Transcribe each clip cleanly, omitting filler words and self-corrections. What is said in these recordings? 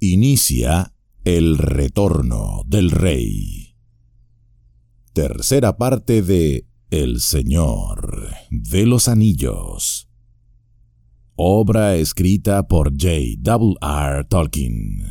Inicia el retorno del rey. Tercera parte de El Señor de los Anillos. Obra escrita por J.R.R. Tolkien.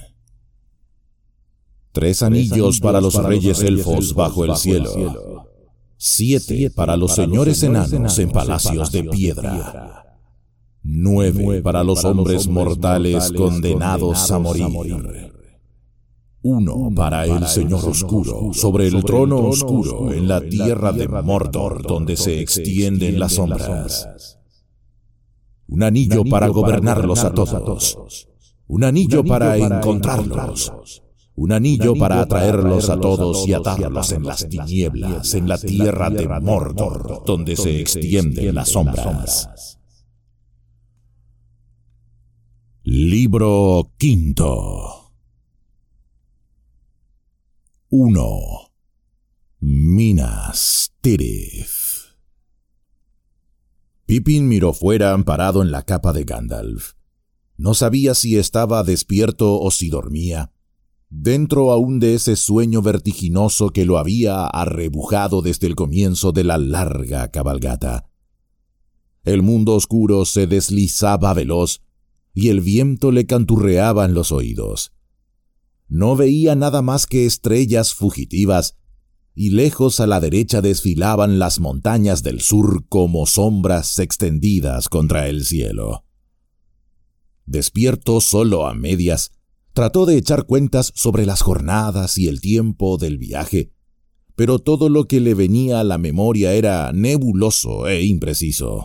3 anillos para los reyes elfos bajo el cielo. 7 para los señores enanos en palacios de piedra. 9 para los hombres mortales condenados a morir. 1 para el Señor Oscuro sobre el trono oscuro en la tierra de Mordor, donde se extienden las sombras. Un anillo para gobernarlos a todos. Un anillo para encontrarlos. Un anillo para atraerlos a todos y atarlos en las tinieblas, en la tierra de Mordor, donde se extienden las sombras. Libro quinto. 1. Minas Tirith. Pippin miró fuera amparado en la capa de Gandalf. No sabía si estaba despierto o si dormía, dentro aún de ese sueño vertiginoso que lo había arrebujado desde el comienzo de la larga cabalgata. El mundo oscuro se deslizaba veloz, y el viento le canturreaba en los oídos. No veía nada más que estrellas fugitivas, y lejos a la derecha desfilaban las montañas del sur como sombras extendidas contra el cielo. Despierto solo a medias, trató de echar cuentas sobre las jornadas y el tiempo del viaje, pero todo lo que le venía a la memoria era nebuloso e impreciso.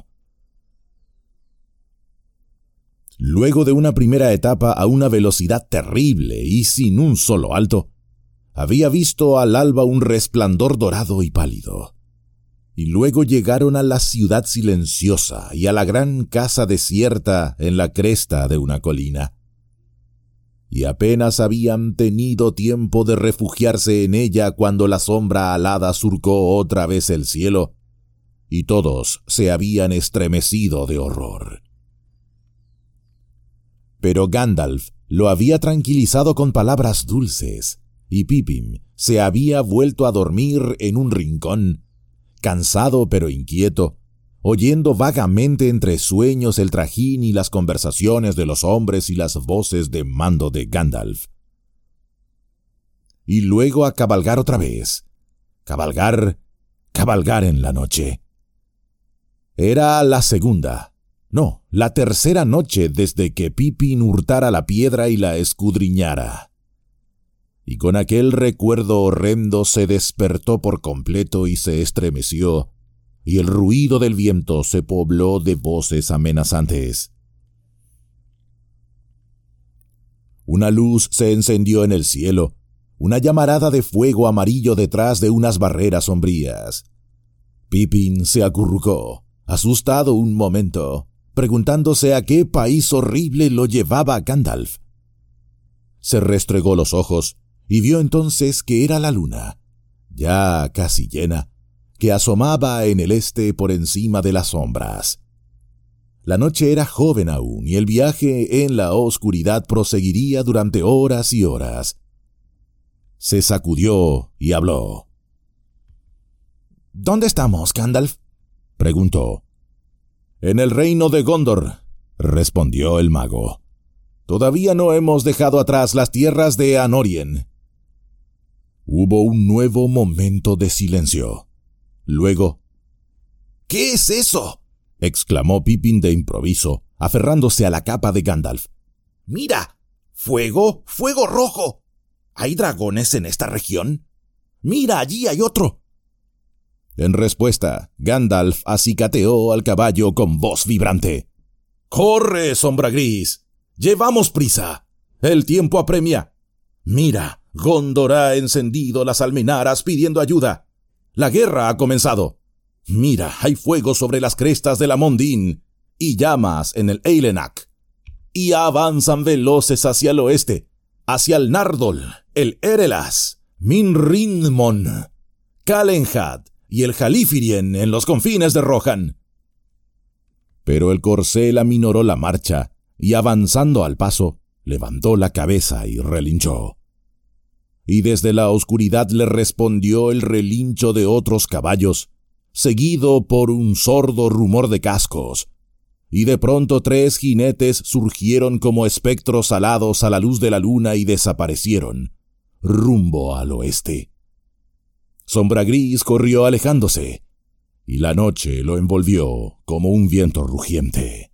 Luego de una primera etapa a una velocidad terrible y sin un solo alto, había visto al alba un resplandor dorado y pálido. Y luego llegaron a la ciudad silenciosa y a la gran casa desierta en la cresta de una colina. Y apenas habían tenido tiempo de refugiarse en ella cuando la sombra alada surcó otra vez el cielo, y todos se habían estremecido de horror. Pero Gandalf lo había tranquilizado con palabras dulces, y Pippin se había vuelto a dormir en un rincón, cansado pero inquieto, oyendo vagamente entre sueños el trajín y las conversaciones de los hombres y las voces de mando de Gandalf. Y luego a cabalgar otra vez. Cabalgar en la noche. Era la segunda, no, la tercera noche desde que Pippin hurtara la piedra y la escudriñara. Y con aquel recuerdo horrendo se despertó por completo y se estremeció, y el ruido del viento se pobló de voces amenazantes. Una luz se encendió en el cielo, una llamarada de fuego amarillo detrás de unas barreras sombrías. Pippin se acurrucó, asustado un momento, preguntándose a qué país horrible lo llevaba Gandalf. Se restregó los ojos y vio entonces que era la luna, ya casi llena, que asomaba en el este por encima de las sombras. La noche era joven aún y el viaje en la oscuridad proseguiría durante horas y horas. Se sacudió y habló. «¿Dónde estamos, Gandalf?», preguntó. «En el reino de Gondor», respondió el mago. «Todavía no hemos dejado atrás las tierras de Anórien». Hubo un nuevo momento de silencio. Luego, «¿Qué es eso?», exclamó Pippin de improviso, aferrándose a la capa de Gandalf. «¡Mira! ¡Fuego! ¡Fuego rojo! ¿Hay dragones en esta región? ¡Mira, allí hay otro!». En respuesta, Gandalf acicateó al caballo con voz vibrante. «¡Corre, sombra gris! ¡Llevamos prisa! El tiempo apremia. Mira, Gondor ha encendido las almenaras pidiendo ayuda. La guerra ha comenzado. Mira, hay fuego sobre las crestas de la Mondin y llamas en el Eilenak. Y avanzan veloces hacia el oeste, hacia el Nardol, el Erelas, Minrinmon, Calenhad y el Halifirien en los confines de Rohan». Pero el corcel aminoró la marcha y avanzando al paso, levantó la cabeza y relinchó. Y desde la oscuridad le respondió el relincho de otros caballos, seguido por un sordo rumor de cascos. Y de pronto 3 jinetes surgieron como espectros alados a la luz de la luna y desaparecieron, rumbo al oeste. Sombra Gris corrió alejándose, y la noche lo envolvió como un viento rugiente.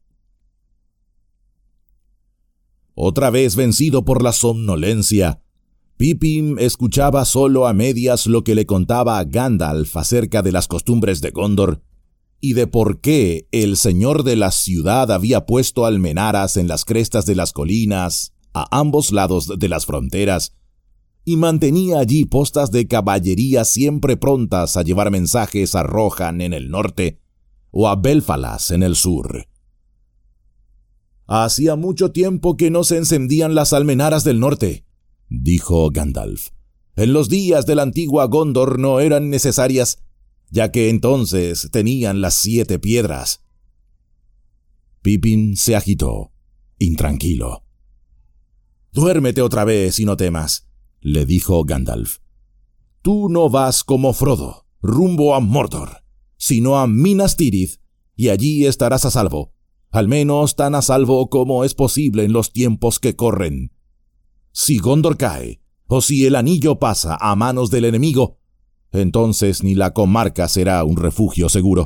Otra vez vencido por la somnolencia, Pippin escuchaba solo a medias lo que le contaba Gandalf acerca de las costumbres de Gondor y de por qué el señor de la ciudad había puesto almenaras en las crestas de las colinas a ambos lados de las fronteras y mantenía allí postas de caballería siempre prontas a llevar mensajes a Rohan en el norte o a Belfalas en el sur. «Hacía mucho tiempo que no se encendían las almenaras del norte», dijo Gandalf. «En los días de la antigua Gondor no eran necesarias, ya que entonces tenían las 7 piedras». Pippin se agitó, intranquilo. «Duérmete otra vez y no temas», le dijo Gandalf. «Tú no vas como Frodo, rumbo a Mordor, sino a Minas Tirith, y allí estarás a salvo, al menos tan a salvo como es posible en los tiempos que corren. Si Gondor cae, o si el anillo pasa a manos del enemigo, entonces ni la comarca será un refugio seguro».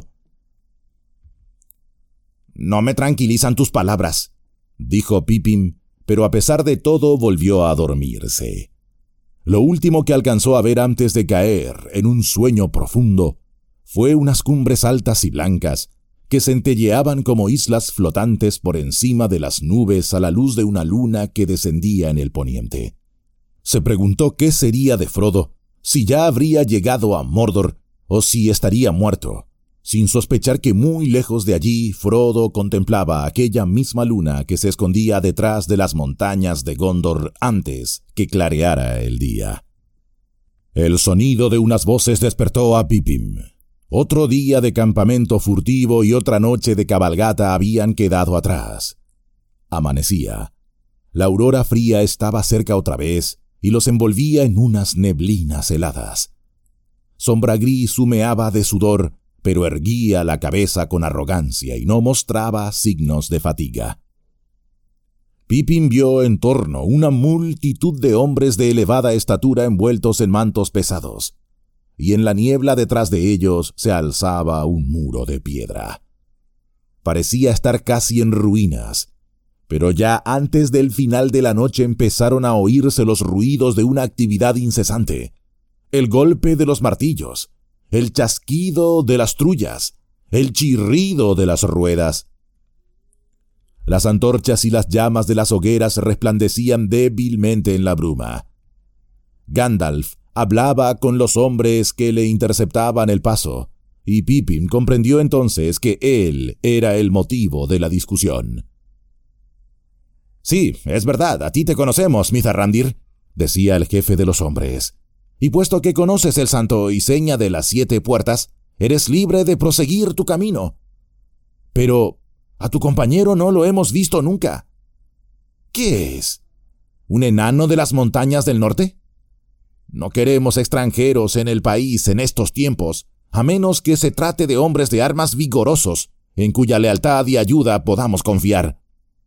«No me tranquilizan tus palabras», dijo Pippin, pero a pesar de todo volvió a dormirse. Lo último que alcanzó a ver antes de caer en un sueño profundo fue unas cumbres altas y blancas que centelleaban como islas flotantes por encima de las nubes a la luz de una luna que descendía en el poniente. Se preguntó qué sería de Frodo, si ya habría llegado a Mordor o si estaría muerto, sin sospechar que muy lejos de allí Frodo contemplaba aquella misma luna que se escondía detrás de las montañas de Gondor antes que clareara el día. El sonido de unas voces despertó a Pippin. Otro día de campamento furtivo y otra noche de cabalgata habían quedado atrás. Amanecía. La aurora fría estaba cerca otra vez y los envolvía en unas neblinas heladas. Sombra Gris humeaba de sudor, pero erguía la cabeza con arrogancia y no mostraba signos de fatiga. Pippin vio en torno una multitud de hombres de elevada estatura envueltos en mantos pesados, y en la niebla detrás de ellos se alzaba un muro de piedra. Parecía estar casi en ruinas, pero ya antes del final de la noche empezaron a oírse los ruidos de una actividad incesante, el golpe de los martillos, el chasquido de las trullas, el chirrido de las ruedas. Las antorchas y las llamas de las hogueras resplandecían débilmente en la bruma. Gandalf hablaba con los hombres que le interceptaban el paso, y Pippin comprendió entonces que él era el motivo de la discusión. «Sí, es verdad, a ti te conocemos, Mithrandir», decía el jefe de los hombres. «Y puesto que conoces el santo y seña de las 7 puertas, eres libre de proseguir tu camino. Pero a tu compañero no lo hemos visto nunca. ¿Qué es? ¿Un enano de las montañas del norte? No queremos extranjeros en el país en estos tiempos, a menos que se trate de hombres de armas vigorosos, en cuya lealtad y ayuda podamos confiar».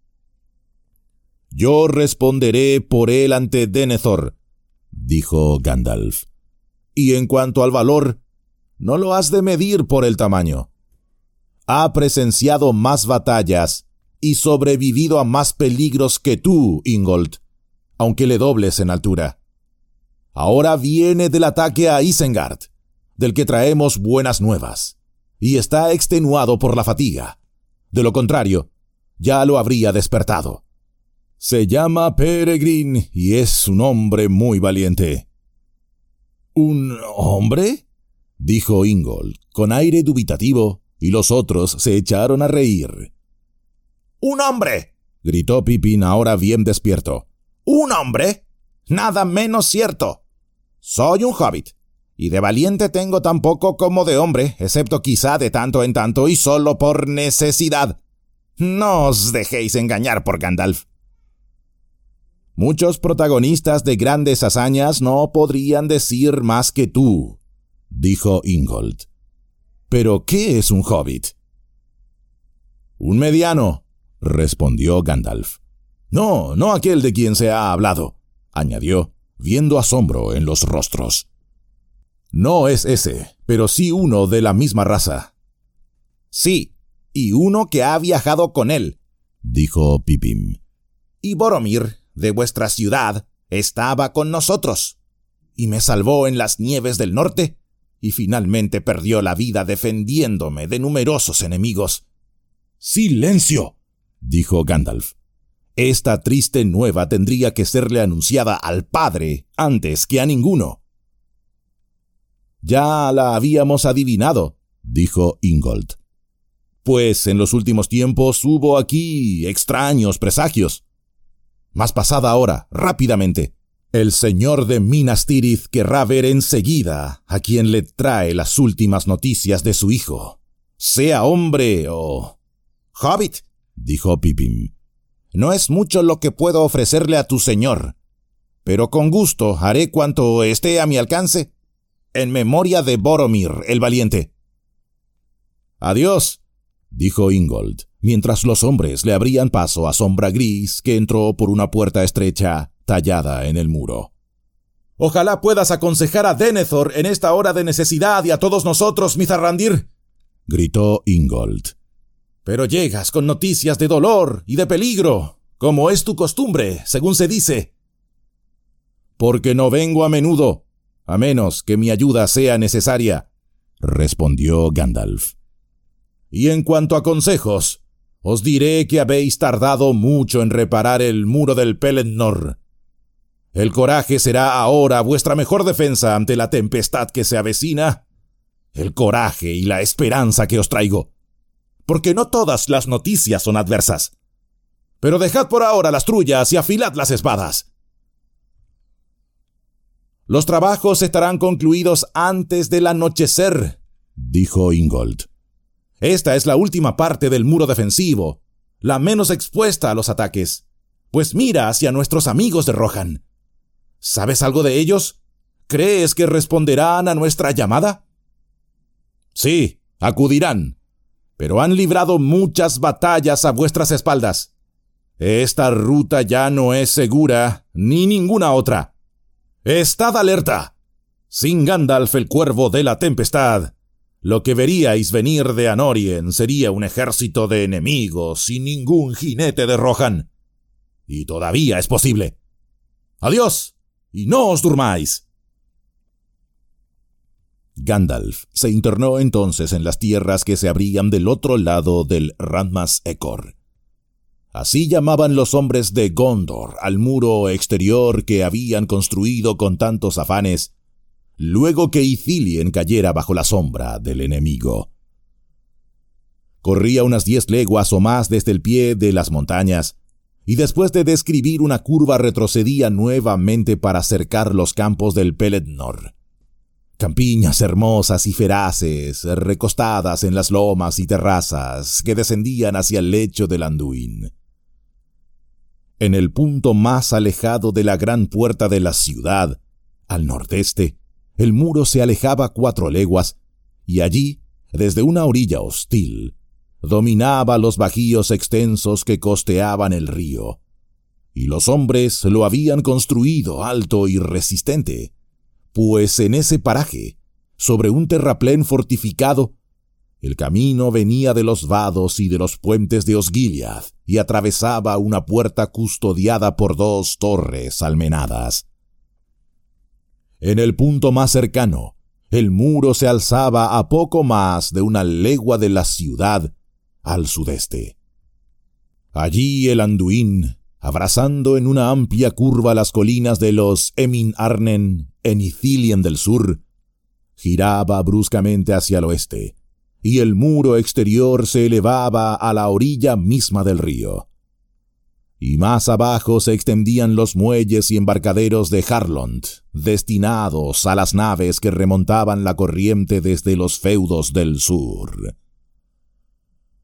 «Yo responderé por él ante Denethor», dijo Gandalf. «Y en cuanto al valor, no lo has de medir por el tamaño. Ha presenciado más batallas y sobrevivido a más peligros que tú, Ingold, aunque le dobles en altura. Ahora viene del ataque a Isengard, del que traemos buenas nuevas, y está extenuado por la fatiga. De lo contrario, ya lo habría despertado. Se llama Peregrin y es un hombre muy valiente». «¿Un hombre?», dijo Ingold, con aire dubitativo, y los otros se echaron a reír. «¿Un hombre?», gritó Pippin, ahora bien despierto. «¿Un hombre? Nada menos cierto. Soy un hobbit, y de valiente tengo tan poco como de hombre, excepto quizá de tanto en tanto y solo por necesidad. No os dejéis engañar por Gandalf». Muchos protagonistas de grandes hazañas no podrían decir más que tú, dijo Ingold. ¿Pero qué es un hobbit? Un mediano, respondió Gandalf. No aquel de quien se ha hablado, añadió, viendo asombro en los rostros. No es ese, pero sí uno de la misma raza. Sí, y uno que ha viajado con él, dijo Pippin. Y Boromir, de vuestra ciudad, estaba con nosotros, y me salvó en las nieves del norte, y finalmente perdió la vida defendiéndome de numerosos enemigos. ¡Silencio!, dijo Gandalf. Esta triste nueva tendría que serle anunciada al padre antes que a ninguno. Ya la habíamos adivinado, dijo Ingold. Pues en los últimos tiempos hubo aquí extraños presagios. Mas pasad ahora, rápidamente. El señor de Minas Tirith querrá ver enseguida a quien le trae las últimas noticias de su hijo, sea hombre o... «Hobbit», dijo Pippin, «no es mucho lo que puedo ofrecerle a tu señor, pero con gusto haré cuanto esté a mi alcance, en memoria de Boromir el valiente». «Adiós», dijo Ingold, mientras los hombres le abrían paso a Sombra Gris, que entró por una puerta estrecha tallada en el muro. «Ojalá puedas aconsejar a Denethor en esta hora de necesidad y a todos nosotros, Mithrandir», gritó Ingold. «Pero llegas con noticias de dolor y de peligro, como es tu costumbre, según se dice». «Porque no vengo a menudo, a menos que mi ayuda sea necesaria», respondió Gandalf. «Y en cuanto a consejos, os diré que habéis tardado mucho en reparar el muro del Pelennor. El coraje será ahora vuestra mejor defensa ante la tempestad que se avecina. El coraje y la esperanza que os traigo. Porque no todas las noticias son adversas. Pero dejad por ahora las trullas y afilad las espadas. Los trabajos estarán concluidos antes del anochecer», dijo Ingold. «Esta es la última parte del muro defensivo, la menos expuesta a los ataques. Pues mira hacia nuestros amigos de Rohan. ¿Sabes algo de ellos? ¿Crees que responderán a nuestra llamada?» «Sí, acudirán, pero han librado muchas batallas a vuestras espaldas. Esta ruta ya no es segura, ni ninguna otra. Estad alerta. Sin Gandalf el Cuervo de la Tempestad, lo que veríais venir de Anórien sería un ejército de enemigos sin ningún jinete de Rohan. Y todavía es posible. Adiós, y no os durmáis». Gandalf se internó entonces en las tierras que se abrían del otro lado del Randmas Ecor. Así llamaban los hombres de Gondor al muro exterior que habían construido con tantos afanes, luego que Ithilien cayera bajo la sombra del enemigo. Corría unas 10 leguas o más desde el pie de las montañas, y después de describir una curva retrocedía nuevamente para cercar los campos del Pelennor. Campiñas hermosas y feraces, recostadas en las lomas y terrazas que descendían hacia el lecho del Anduin. En el punto más alejado de la gran puerta de la ciudad, al nordeste, el muro se alejaba 4 leguas, y allí, desde una orilla hostil, dominaba los bajíos extensos que costeaban el río, y los hombres lo habían construido alto y resistente, pues en ese paraje, sobre un terraplén fortificado, el camino venía de los vados y de los puentes de Osgiliath y atravesaba una puerta custodiada por 2 torres almenadas. En el punto más cercano, el muro se alzaba a poco más de 1 legua de la ciudad al sudeste. Allí el Anduin, abrazando en una amplia curva las colinas de los Emin Arnen en Ithilien del sur, giraba bruscamente hacia el oeste, y el muro exterior se elevaba a la orilla misma del río. Y más abajo se extendían los muelles y embarcaderos de Harlond, destinados a las naves que remontaban la corriente desde los feudos del sur.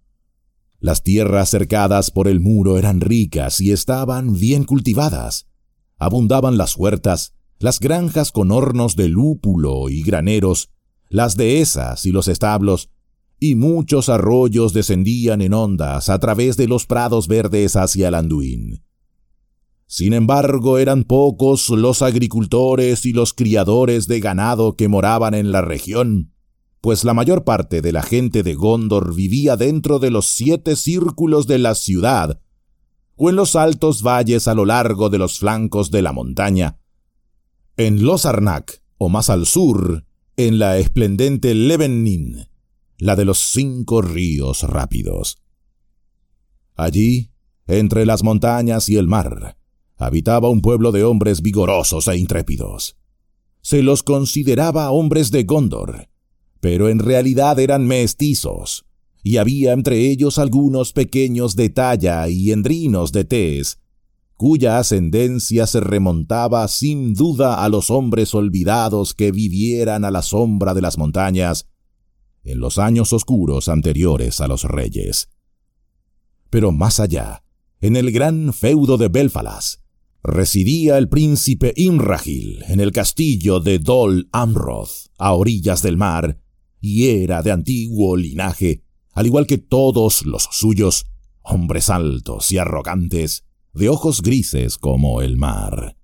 Las tierras cercadas por el muro eran ricas y estaban bien cultivadas, abundaban las huertas, las granjas con hornos de lúpulo y graneros, las dehesas y los establos, y muchos arroyos descendían en ondas a través de los prados verdes hacia el Anduin. Sin embargo, eran pocos los agricultores y los criadores de ganado que moraban en la región, pues la mayor parte de la gente de Gondor vivía dentro de los 7 círculos de la ciudad, o en los altos valles a lo largo de los flancos de la montaña, en Los Arnak, o más al sur, en la esplendente Levennin, la de los 5 ríos rápidos. Allí, entre las montañas y el mar, habitaba un pueblo de hombres vigorosos e intrépidos. Se los consideraba hombres de Gondor, pero en realidad eran mestizos, y había entre ellos algunos pequeños de talla y endrinos de tez, cuya ascendencia se remontaba sin duda a los hombres olvidados que vivieran a la sombra de las montañas en los años oscuros anteriores a los reyes. Pero más allá, en el gran feudo de Belfalas, residía el príncipe Imrahil en el castillo de Dol Amroth, a orillas del mar, y era de antiguo linaje, al igual que todos los suyos, hombres altos y arrogantes, de ojos grises como el mar.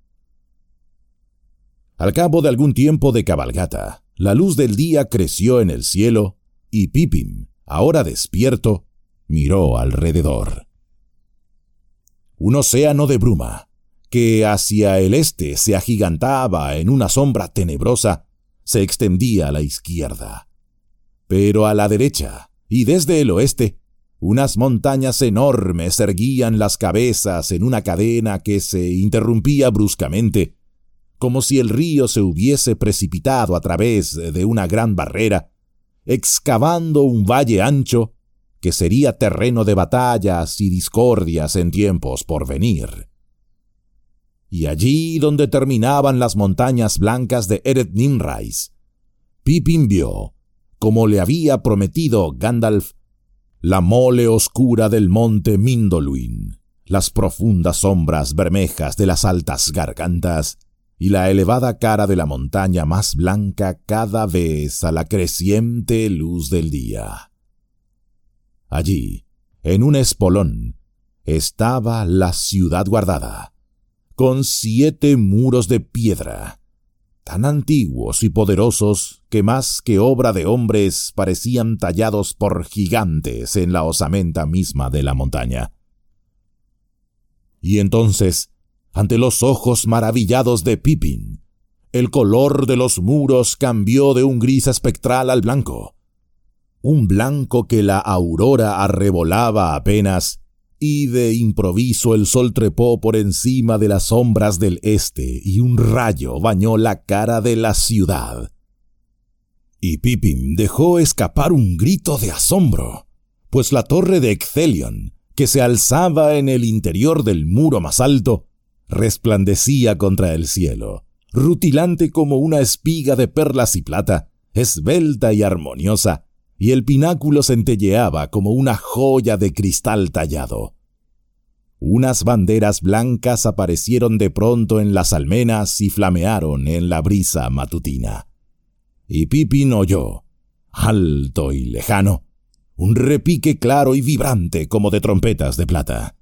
Al cabo de algún tiempo de cabalgata, la luz del día creció en el cielo, y Pippin, ahora despierto, miró alrededor. Un océano de bruma, que hacia el este se agigantaba en una sombra tenebrosa, se extendía a la izquierda. Pero a la derecha, y desde el oeste, unas montañas enormes erguían las cabezas en una cadena que se interrumpía bruscamente, como si el río se hubiese precipitado a través de una gran barrera, excavando un valle ancho que sería terreno de batallas y discordias en tiempos por venir. Y allí donde terminaban las montañas blancas de Eret Nimrais, Pippin vio, como le había prometido Gandalf, la mole oscura del monte Mindoluin, las profundas sombras bermejas de las altas gargantas y la elevada cara de la montaña más blanca cada vez a la creciente luz del día. Allí, en un espolón, estaba la ciudad guardada, con 7 muros de piedra, tan antiguos y poderosos que más que obra de hombres parecían tallados por gigantes en la osamenta misma de la montaña. Y entonces, ante los ojos maravillados de Pippin, el color de los muros cambió de un gris espectral al blanco, un blanco que la aurora arrebolaba apenas, y de improviso el sol trepó por encima de las sombras del este y un rayo bañó la cara de la ciudad. Y Pippin dejó escapar un grito de asombro, pues la torre de Ecthelion, que se alzaba en el interior del muro más alto, resplandecía contra el cielo, rutilante como una espiga de perlas y plata, esbelta y armoniosa, y el pináculo centelleaba como una joya de cristal tallado. Unas banderas blancas aparecieron de pronto en las almenas y flamearon en la brisa matutina. Y Pippin oyó, alto y lejano, un repique claro y vibrante como de trompetas de plata.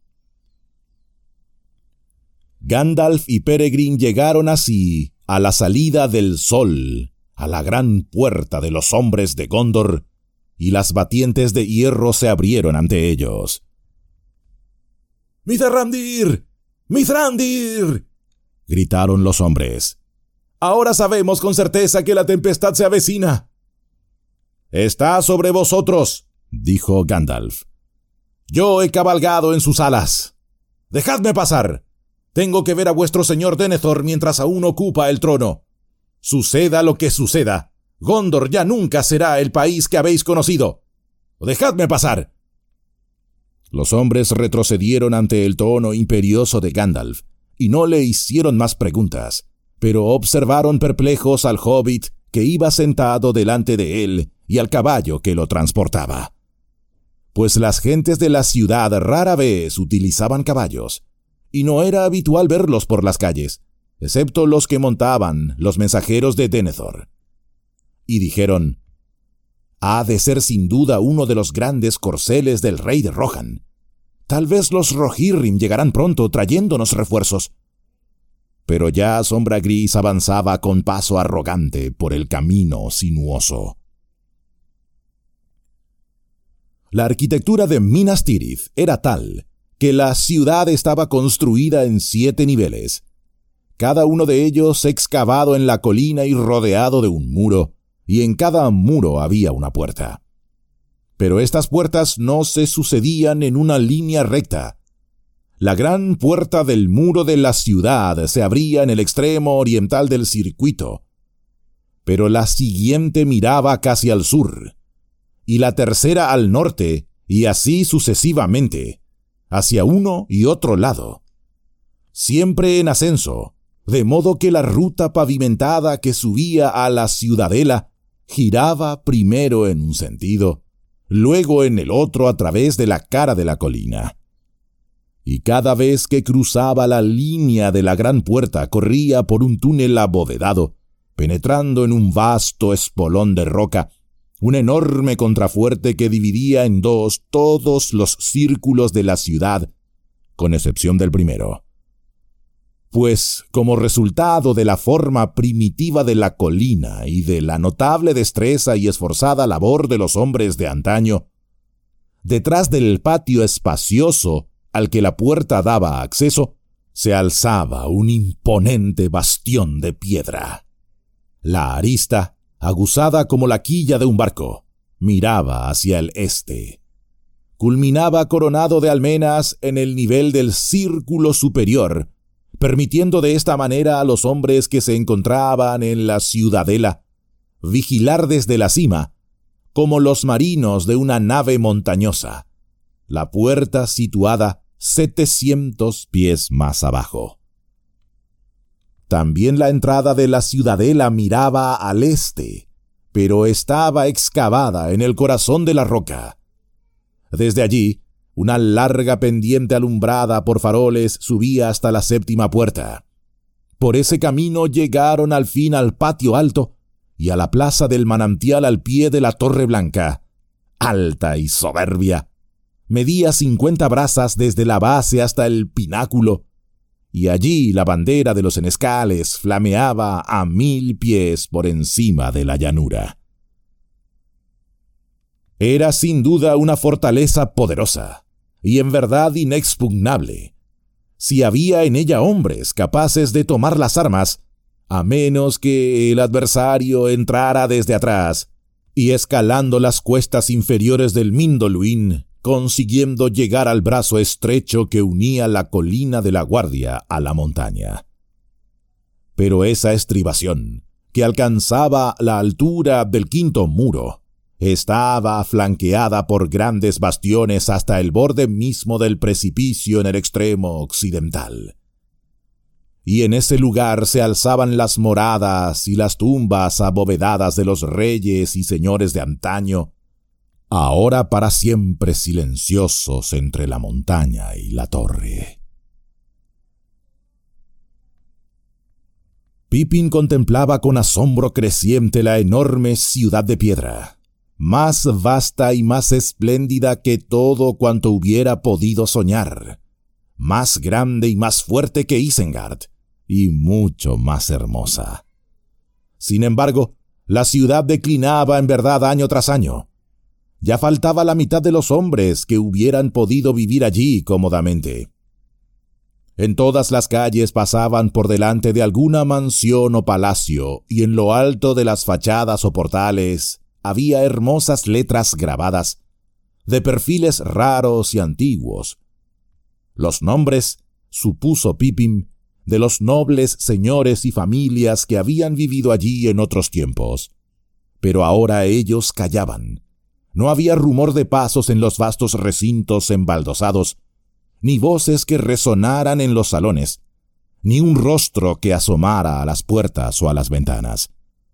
Gandalf y Peregrin llegaron así a la salida del sol, a la gran puerta de los hombres de Gondor, y las batientes de hierro se abrieron ante ellos. «¡Mithrandir! ¡Mithrandir!», gritaron los hombres. «Ahora sabemos con certeza que la tempestad se avecina». «Está sobre vosotros», dijo Gandalf. «Yo he cabalgado en sus alas. Dejadme pasar. Tengo que ver a vuestro señor Denethor mientras aún ocupa el trono. Suceda lo que suceda, Gondor ya nunca será el país que habéis conocido. ¡Dejadme pasar!». Los hombres retrocedieron ante el tono imperioso de Gandalf, y no le hicieron más preguntas, pero observaron perplejos al hobbit que iba sentado delante de él y al caballo que lo transportaba. Pues las gentes de la ciudad rara vez utilizaban caballos, y no era habitual verlos por las calles, excepto los que montaban los mensajeros de Denethor. Y dijeron: «Ha de ser sin duda uno de los grandes corceles del rey de Rohan. Tal vez los Rohirrim llegarán pronto trayéndonos refuerzos». Pero ya Sombra Gris avanzaba con paso arrogante por el camino sinuoso. La arquitectura de Minas Tirith era tal que la ciudad estaba construida en 7 niveles, cada uno de ellos excavado en la colina y rodeado de un muro, y en cada muro había una puerta. Pero estas puertas no se sucedían en una línea recta. La gran puerta del muro de la ciudad se abría en el extremo oriental del circuito, pero la siguiente miraba casi al sur, y la tercera al norte, y así sucesivamente, hacia uno y otro lado, siempre en ascenso, de modo que la ruta pavimentada que subía a la ciudadela giraba primero en un sentido, luego en el otro a través de la cara de la colina. Y cada vez que cruzaba la línea de la gran puerta corría por un túnel abovedado, penetrando en un vasto espolón de roca, un enorme contrafuerte que dividía en 2 todos los círculos de la ciudad, con excepción del primero. Pues, como resultado de la forma primitiva de la colina y de la notable destreza y esforzada labor de los hombres de antaño, detrás del patio espacioso al que la puerta daba acceso, se alzaba un imponente bastión de piedra. La arista, aguzada como la quilla de un barco, miraba hacia el este. Culminaba coronado de almenas en el nivel del círculo superior, permitiendo de esta manera a los hombres que se encontraban en la ciudadela vigilar desde la cima, como los marinos de una nave montañosa, la puerta situada 700 pies más abajo. También la entrada de la ciudadela miraba al este, pero estaba excavada en el corazón de la roca. Desde allí, una larga pendiente alumbrada por faroles subía hasta la 7ª puerta. Por ese camino llegaron al fin al patio alto y a la plaza del manantial al pie de la Torre Blanca, alta y soberbia. Medía 50 brazas desde la base hasta el pináculo, y allí la bandera de los senescales flameaba a 1000 pies por encima de la llanura. Era sin duda una fortaleza poderosa, y en verdad inexpugnable, si había en ella hombres capaces de tomar las armas, a menos que el adversario entrara desde atrás, y escalando las cuestas inferiores del Mindoluin, consiguiendo llegar al brazo estrecho que unía la colina de la Guardia a la montaña. Pero esa estribación, que alcanzaba la altura del 5º muro, estaba flanqueada por grandes bastiones hasta el borde mismo del precipicio en el extremo occidental. Y en ese lugar se alzaban las moradas y las tumbas abovedadas de los reyes y señores de antaño, ahora para siempre silenciosos entre la montaña y la torre. Pippin contemplaba con asombro creciente la enorme ciudad de piedra, más vasta y más espléndida que todo cuanto hubiera podido soñar, más grande y más fuerte que Isengard, y mucho más hermosa. Sin embargo, la ciudad declinaba en verdad año tras año. Ya faltaba la mitad de los hombres que hubieran podido vivir allí cómodamente. En todas las calles pasaban por delante de alguna mansión o palacio, y en lo alto de las fachadas o portales había hermosas letras grabadas, de perfiles raros y antiguos. Los nombres, supuso Pippin, de los nobles señores y familias que habían vivido allí en otros tiempos. Pero ahora ellos callaban. No había rumor de pasos en los vastos recintos embaldosados, ni voces que resonaran en los salones, ni un rostro que asomara a las puertas o a las ventanas.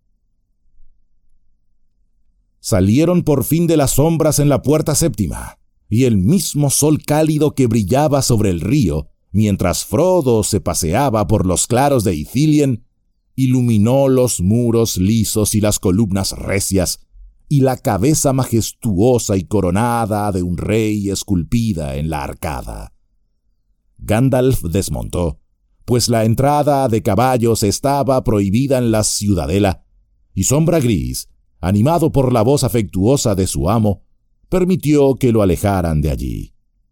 Salieron por fin de las sombras en la puerta 7ª, y el mismo sol cálido que brillaba sobre el río mientras Frodo se paseaba por los claros de Ithilien, iluminó los muros lisos y las columnas recias, y la cabeza majestuosa y coronada de un rey esculpida en la arcada. Gandalf desmontó, pues la entrada de caballos estaba prohibida en la ciudadela, y Sombra Gris, animado por la voz afectuosa de su amo, permitió que lo alejaran de allí.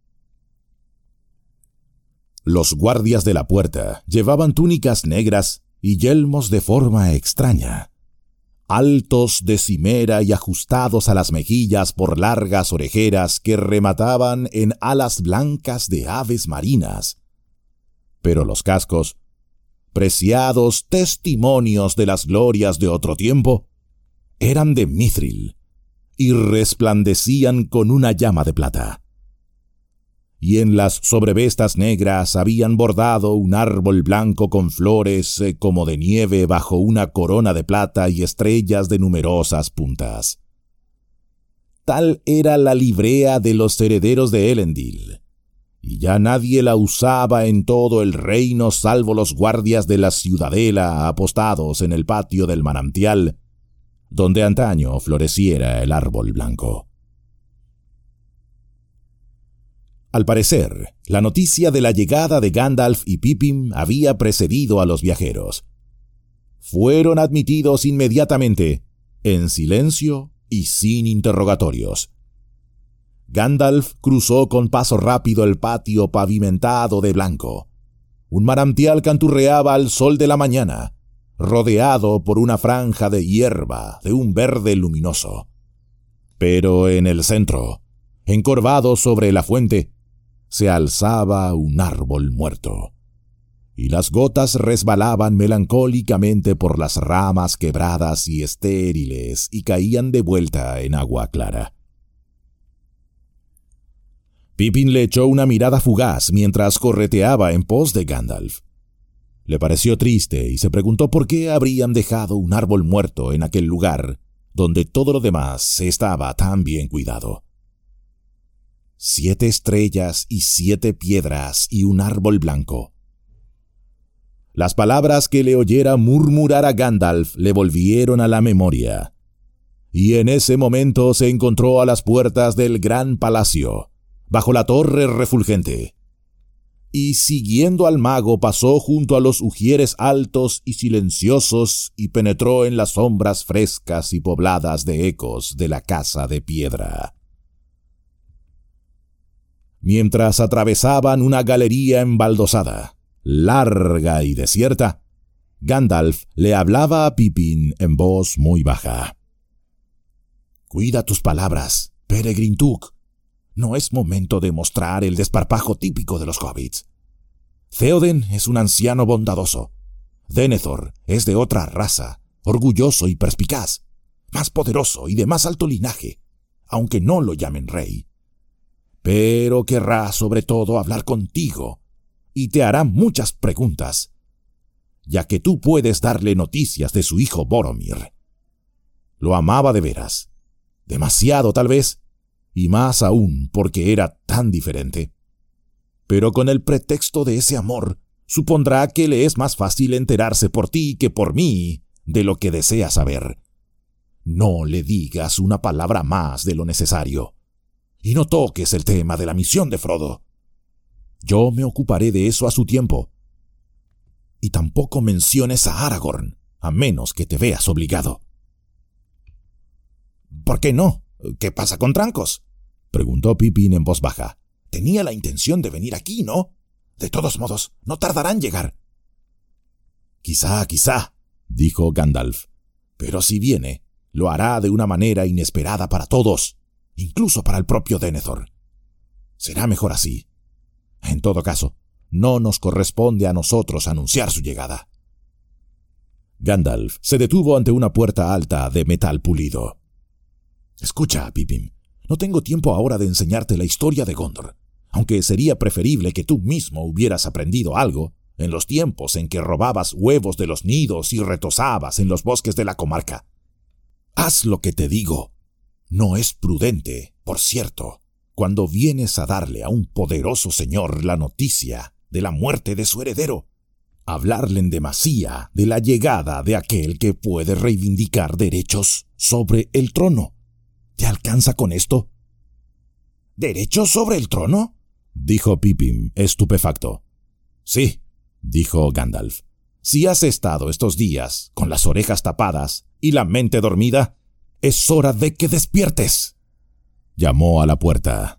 Los guardias de la puerta llevaban túnicas negras y yelmos de forma extraña, altos de cimera y ajustados a las mejillas por largas orejeras que remataban en alas blancas de aves marinas. Pero los cascos, preciados testimonios de las glorias de otro tiempo, eran de mithril y resplandecían con una llama de plata. Y en las sobrevestas negras habían bordado un árbol blanco con flores como de nieve bajo una corona de plata y estrellas de numerosas puntas. Tal era la librea de los herederos de Elendil, y ya nadie la usaba en todo el reino salvo los guardias de la ciudadela apostados en el patio del manantial, donde antaño floreciera el árbol blanco. Al parecer, la noticia de la llegada de Gandalf y Pippin había precedido a los viajeros. Fueron admitidos inmediatamente, en silencio y sin interrogatorios. Gandalf cruzó con paso rápido el patio pavimentado de blanco. Un manantial canturreaba al sol de la mañana, rodeado por una franja de hierba de un verde luminoso. Pero en el centro, encorvado sobre la fuente, se alzaba un árbol muerto, y las gotas resbalaban melancólicamente por las ramas quebradas y estériles y caían de vuelta en agua clara. Pippin le echó una mirada fugaz mientras correteaba en pos de Gandalf. Le pareció triste y se preguntó por qué habrían dejado un árbol muerto en aquel lugar donde todo lo demás estaba tan bien cuidado. 7 estrellas y 7 piedras y un árbol blanco. Las palabras que le oyera murmurar a Gandalf le volvieron a la memoria, y en ese momento se encontró a las puertas del gran palacio, bajo la torre refulgente, y siguiendo al mago pasó junto a los ujieres altos y silenciosos y penetró en las sombras frescas y pobladas de ecos de la casa de piedra. Mientras atravesaban una galería embaldosada, larga y desierta, Gandalf le hablaba a Pippin en voz muy baja. «Cuida tus palabras, Peregrin Took. No es momento de mostrar el desparpajo típico de los hobbits. Theoden es un anciano bondadoso. Denethor es de otra raza, orgulloso y perspicaz, más poderoso y de más alto linaje, aunque no lo llamen rey. Pero querrá sobre todo hablar contigo, y te hará muchas preguntas, ya que tú puedes darle noticias de su hijo Boromir. Lo amaba de veras, demasiado tal vez, y más aún porque era tan diferente. Pero con el pretexto de ese amor, supondrá que le es más fácil enterarse por ti que por mí de lo que desea saber. No le digas una palabra más de lo necesario. Y no toques el tema de la misión de Frodo. Yo me ocuparé de eso a su tiempo. Y tampoco menciones a Aragorn, a menos que te veas obligado». «¿Por qué no? ¿Qué pasa con Trancos?», preguntó Pippin en voz baja. «Tenía la intención de venir aquí, ¿no? De todos modos, no tardará en llegar». «Quizá, dijo Gandalf. «Pero si viene, lo hará de una manera inesperada para todos, incluso para el propio Denethor. Será mejor así. En todo caso, no nos corresponde a nosotros anunciar su llegada». Gandalf se detuvo ante una puerta alta de metal pulido. «Escucha, Pippin, no tengo tiempo ahora de enseñarte la historia de Gondor, aunque sería preferible que tú mismo hubieras aprendido algo en los tiempos en que robabas huevos de los nidos y retozabas en los bosques de la comarca. Haz lo que te digo. No es prudente, por cierto, cuando vienes a darle a un poderoso señor la noticia de la muerte de su heredero. Hablarle en demasía de la llegada de aquel que puede reivindicar derechos sobre el trono. ¿Te alcanza con esto? ¿Derechos sobre el trono?, dijo Pippin, estupefacto. Sí, dijo Gandalf. Si has estado estos días con las orejas tapadas y la mente dormida, es hora de que despiertes. Llamó a la puerta.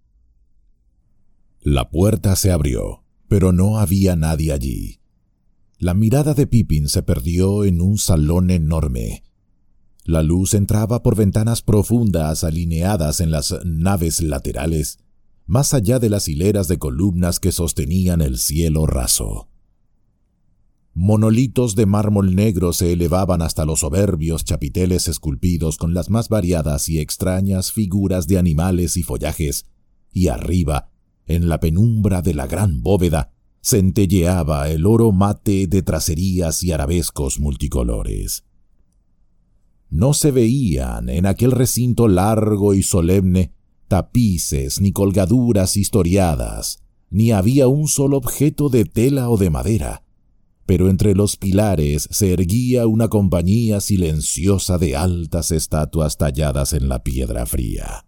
La puerta se abrió, pero no había nadie allí. La mirada de Pippin se perdió en un salón enorme. La luz entraba por ventanas profundas alineadas en las naves laterales, más allá de las hileras de columnas que sostenían el cielo raso. Monolitos de mármol negro se elevaban hasta los soberbios chapiteles esculpidos con las más variadas y extrañas figuras de animales y follajes, y arriba, en la penumbra de la gran bóveda, centelleaba el oro mate de tracerías y arabescos multicolores. No se veían en aquel recinto largo y solemne tapices ni colgaduras historiadas, ni había un solo objeto de tela o de madera, pero entre los pilares se erguía una compañía silenciosa de altas estatuas talladas en la piedra fría.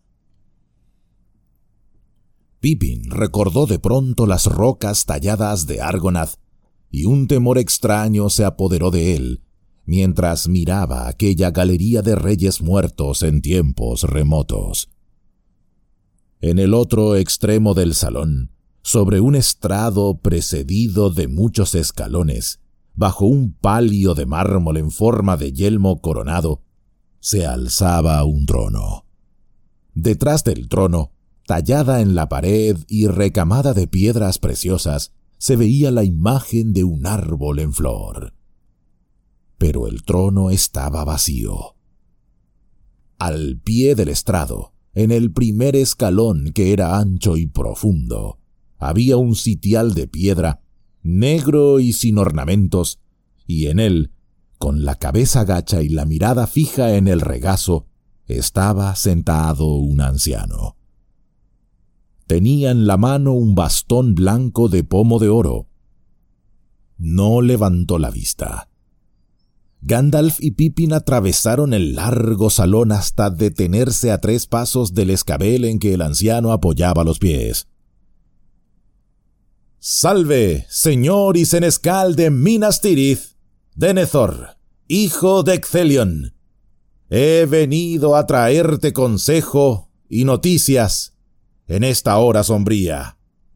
Pippin recordó de pronto las rocas talladas de Argonath, y un temor extraño se apoderó de él, mientras miraba aquella galería de reyes muertos en tiempos remotos. En el otro extremo del salón, sobre un estrado precedido de muchos escalones, bajo un palio de mármol en forma de yelmo coronado, se alzaba un trono. Detrás del trono, tallada en la pared y recamada de piedras preciosas, se veía la imagen de un árbol en flor. Pero el trono estaba vacío. Al pie del estrado, en el primer escalón que era ancho y profundo, había un sitial de piedra, negro y sin ornamentos, y en él, con la cabeza gacha y la mirada fija en el regazo, estaba sentado un anciano. Tenía en la mano un bastón blanco de pomo de oro. No levantó la vista. Gandalf y Pippin atravesaron el largo salón hasta detenerse a 3 pasos del escabel en que el anciano apoyaba los pies. «Salve, señor y senescal de Minas Tirith, Denethor, hijo de Ecthelion. He venido a traerte consejo y noticias en esta hora sombría».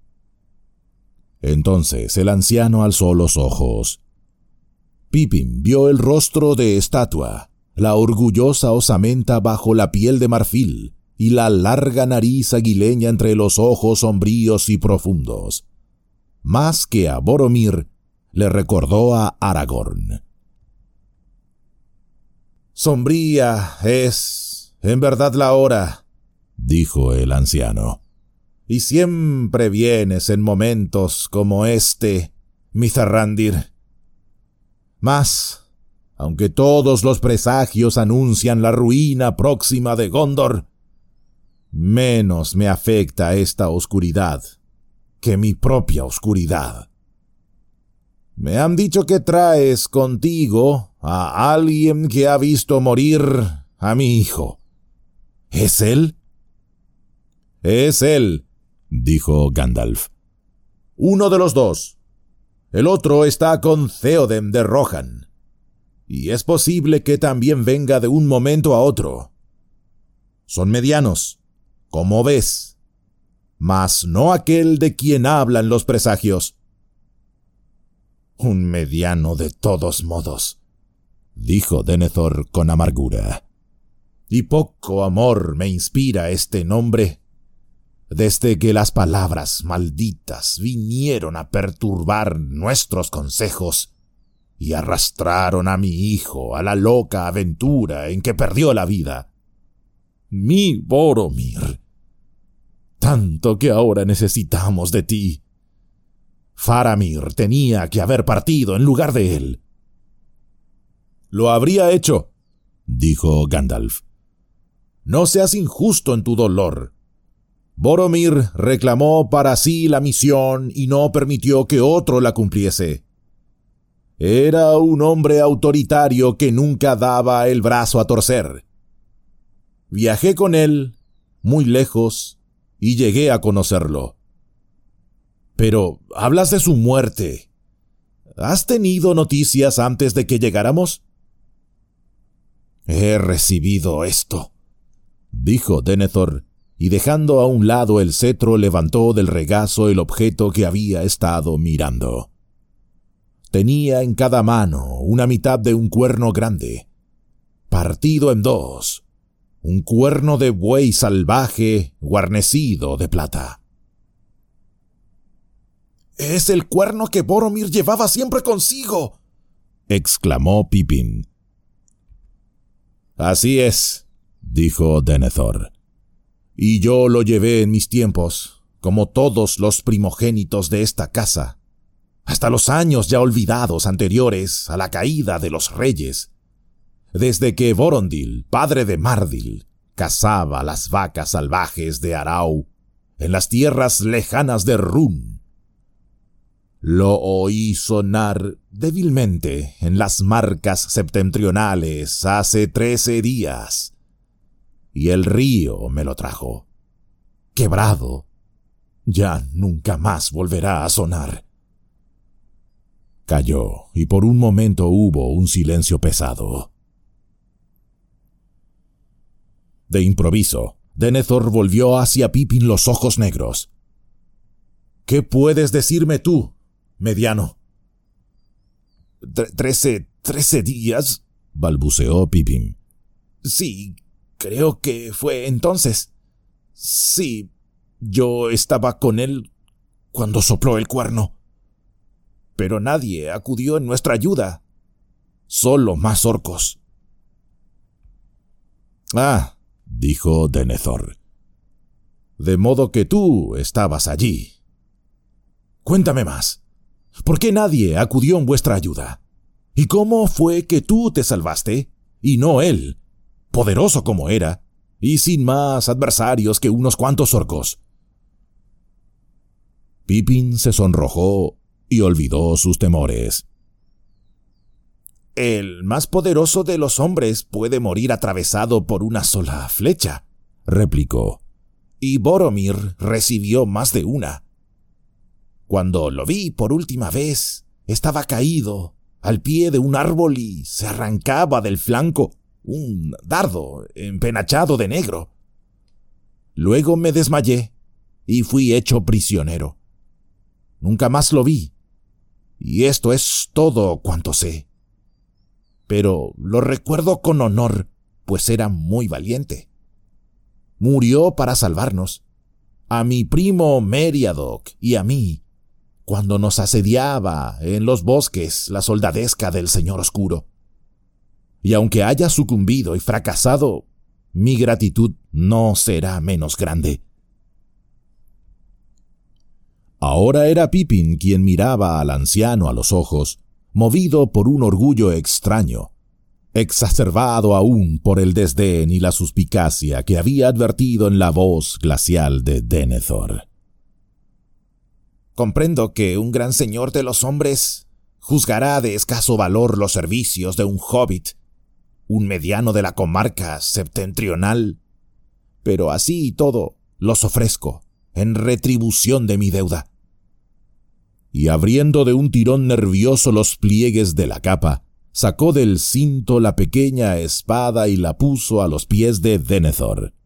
Entonces el anciano alzó los ojos. Pippin vio el rostro de estatua, la orgullosa osamenta bajo la piel de marfil y la larga nariz aguileña entre los ojos sombríos y profundos. Más que a Boromir, le recordó a Aragorn. «Sombría es, en verdad, la hora», dijo el anciano, «y siempre vienes en momentos como este, Mithrandir. Mas, aunque todos los presagios anuncian la ruina próxima de Gondor, menos me afecta esta oscuridad que mi propia oscuridad. Me han dicho que traes contigo a alguien que ha visto morir a mi hijo. ¿Es él?» «Es él», dijo Gandalf. «Uno de los dos. El otro está con Theoden de Rohan. Y es posible que también venga de un momento a otro. Son medianos, como ves, mas no aquel de quien hablan los presagios». «Un mediano de todos modos», dijo Denethor con amargura. «Y poco amor me inspira este nombre, desde que las palabras malditas vinieron a perturbar nuestros consejos y arrastraron a mi hijo a la loca aventura en que perdió la vida. Mi Boromir, tanto que ahora necesitamos de ti. Faramir tenía que haber partido en lugar de él». «Lo habría hecho», dijo Gandalf. «No seas injusto en tu dolor. Boromir reclamó para sí la misión y no permitió que otro la cumpliese. Era un hombre autoritario que nunca daba el brazo a torcer. Viajé con él muy lejos y llegué a conocerlo. Pero hablas de su muerte. ¿Has tenido noticias antes de que llegáramos? He recibido esto, dijo Denethor, y dejando a un lado el cetro levantó del regazo el objeto que había estado mirando. Tenía en cada mano una mitad de un cuerno grande, partido en dos, un cuerno de buey salvaje guarnecido de plata. «¡Es el cuerno que Boromir llevaba siempre consigo!», exclamó Pippin. «Así es», dijo Denethor, «y yo lo llevé en mis tiempos, como todos los primogénitos de esta casa, hasta los años ya olvidados anteriores a la caída de los reyes, desde que Borondil, padre de Mardil, cazaba las vacas salvajes de Arau en las tierras lejanas de Rhûn. Lo oí sonar débilmente en las marcas septentrionales hace 13 días, y el río me lo trajo. Quebrado, ya nunca más volverá a sonar». Calló, y por un momento hubo un silencio pesado. De improviso, Denethor volvió hacia Pippin los ojos negros. «¿Qué puedes decirme tú, mediano?» «13 días», balbuceó Pippin. «Sí, creo que fue entonces. Sí, yo estaba con él cuando sopló el cuerno. Pero nadie acudió en nuestra ayuda. Solo más orcos». «Ah», dijo Denethor. «De modo que tú estabas allí. Cuéntame más. ¿Por qué nadie acudió en vuestra ayuda? ¿Y cómo fue que tú te salvaste, y no él, poderoso como era, y sin más adversarios que unos cuantos orcos?» Pippin se sonrojó y olvidó sus temores. «El más poderoso de los hombres puede morir atravesado por una sola flecha», replicó, «y Boromir recibió más de una. Cuando lo vi por última vez, estaba caído al pie de un árbol y se arrancaba del flanco un dardo empenachado de negro. Luego me desmayé y fui hecho prisionero. Nunca más lo vi, y esto es todo cuanto sé. Pero lo recuerdo con honor, pues era muy valiente. Murió para salvarnos, a mi primo Meriadoc y a mí, cuando nos asediaba en los bosques la soldadesca del Señor Oscuro. Y aunque haya sucumbido y fracasado, mi gratitud no será menos grande». Ahora era Pippin quien miraba al anciano a los ojos, movido por un orgullo extraño, exacerbado aún por el desdén y la suspicacia que había advertido en la voz glacial de Denethor. «Comprendo que un gran señor de los hombres juzgará de escaso valor los servicios de un hobbit, un mediano de la comarca septentrional, pero así y todo los ofrezco en retribución de mi deuda». Y abriendo de un tirón nervioso los pliegues de la capa, sacó del cinto la pequeña espada y la puso a los pies de Denethor.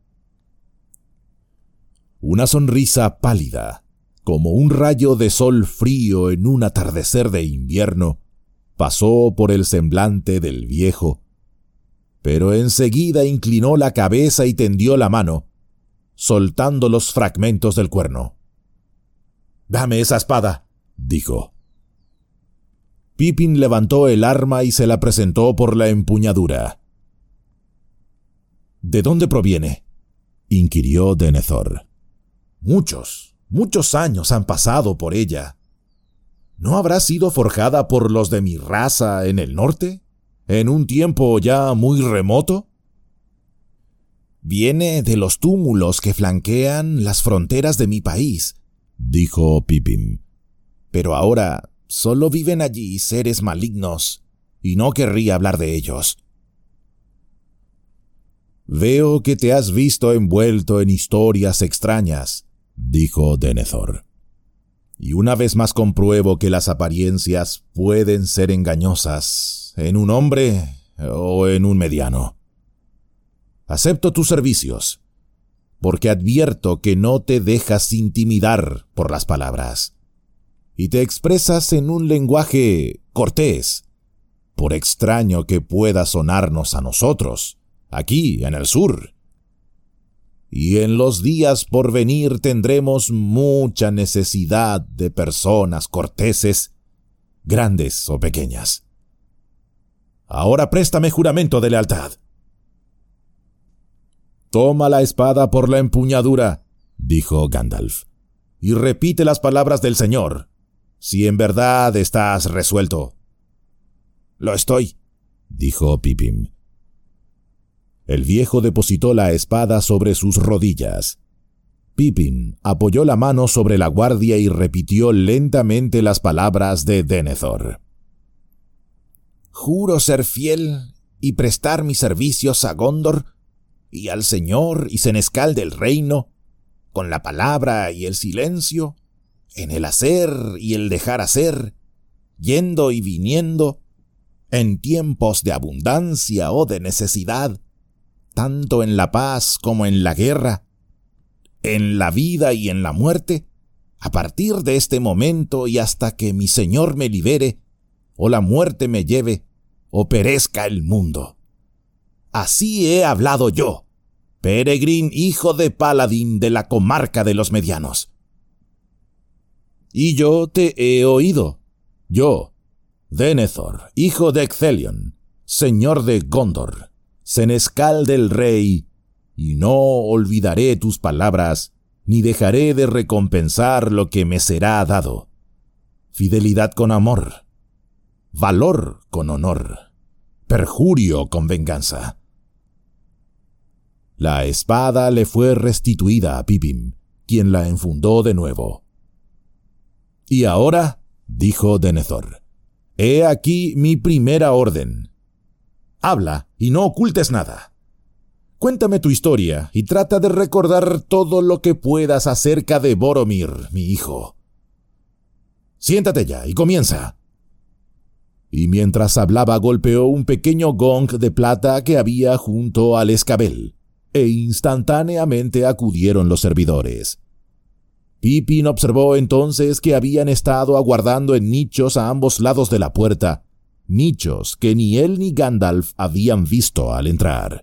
Una sonrisa pálida, como un rayo de sol frío en un atardecer de invierno, pasó por el semblante del viejo, pero enseguida inclinó la cabeza y tendió la mano, soltando los fragmentos del cuerno. «Dame esa espada», dijo. Pippin levantó el arma y se la presentó por la empuñadura. «¿De dónde proviene?», inquirió Denethor. Muchos años han pasado por ella. ¿No habrá sido forjada por los de mi raza en el norte, en un tiempo ya muy remoto?» Viene de los túmulos que flanquean las fronteras de mi país, dijo Pippin. Pero ahora solo viven allí seres malignos, y no querría hablar de ellos. Veo que te has visto envuelto en historias extrañas, dijo Denethor. Y una vez más compruebo que las apariencias pueden ser engañosas en un hombre o en un mediano. Acepto tus servicios, porque advierto que no te dejas intimidar por las palabras, y te expresas en un lenguaje cortés, por extraño que pueda sonarnos a nosotros, aquí en el sur. Y en los días por venir tendremos mucha necesidad de personas corteses, grandes o pequeñas. Ahora préstame juramento de lealtad. Toma la espada por la empuñadura, dijo Gandalf, y repite las palabras del Señor, si en verdad estás resuelto. Lo estoy, dijo Pippin. El viejo depositó la espada sobre sus rodillas. Pippin apoyó la mano sobre la guardia y repitió lentamente las palabras de Denethor. Juro ser fiel y prestar mis servicios a Gondor y al Señor y senescal del reino, con la palabra y el silencio, en el hacer y el dejar hacer, yendo y viniendo, en tiempos de abundancia o de necesidad, tanto en la paz como en la guerra, en la vida y en la muerte, a partir de este momento y hasta que mi Señor me libere, o la muerte me lleve, o perezca el mundo. Así he hablado yo, Peregrin, hijo de Paladín de la comarca de los Medianos. Y yo te he oído, yo, Denethor, hijo de Ecthelion, señor de Gondor, senescal del rey, y no olvidaré tus palabras, ni dejaré de recompensar lo que me será dado. Fidelidad con amor, valor con honor, perjurio con venganza. La espada le fue restituida a Pippin, quien la enfundó de nuevo. Y ahora, dijo Denethor, he aquí mi primera orden. Habla y no ocultes nada. Cuéntame tu historia y trata de recordar todo lo que puedas acerca de Boromir, mi hijo. Siéntate ya y comienza. Y mientras hablaba golpeó un pequeño gong de plata que había junto al escabel, e instantáneamente acudieron los servidores. Pippin observó entonces que habían estado aguardando en nichos a ambos lados de la puerta, nichos que ni él ni Gandalf habían visto al entrar.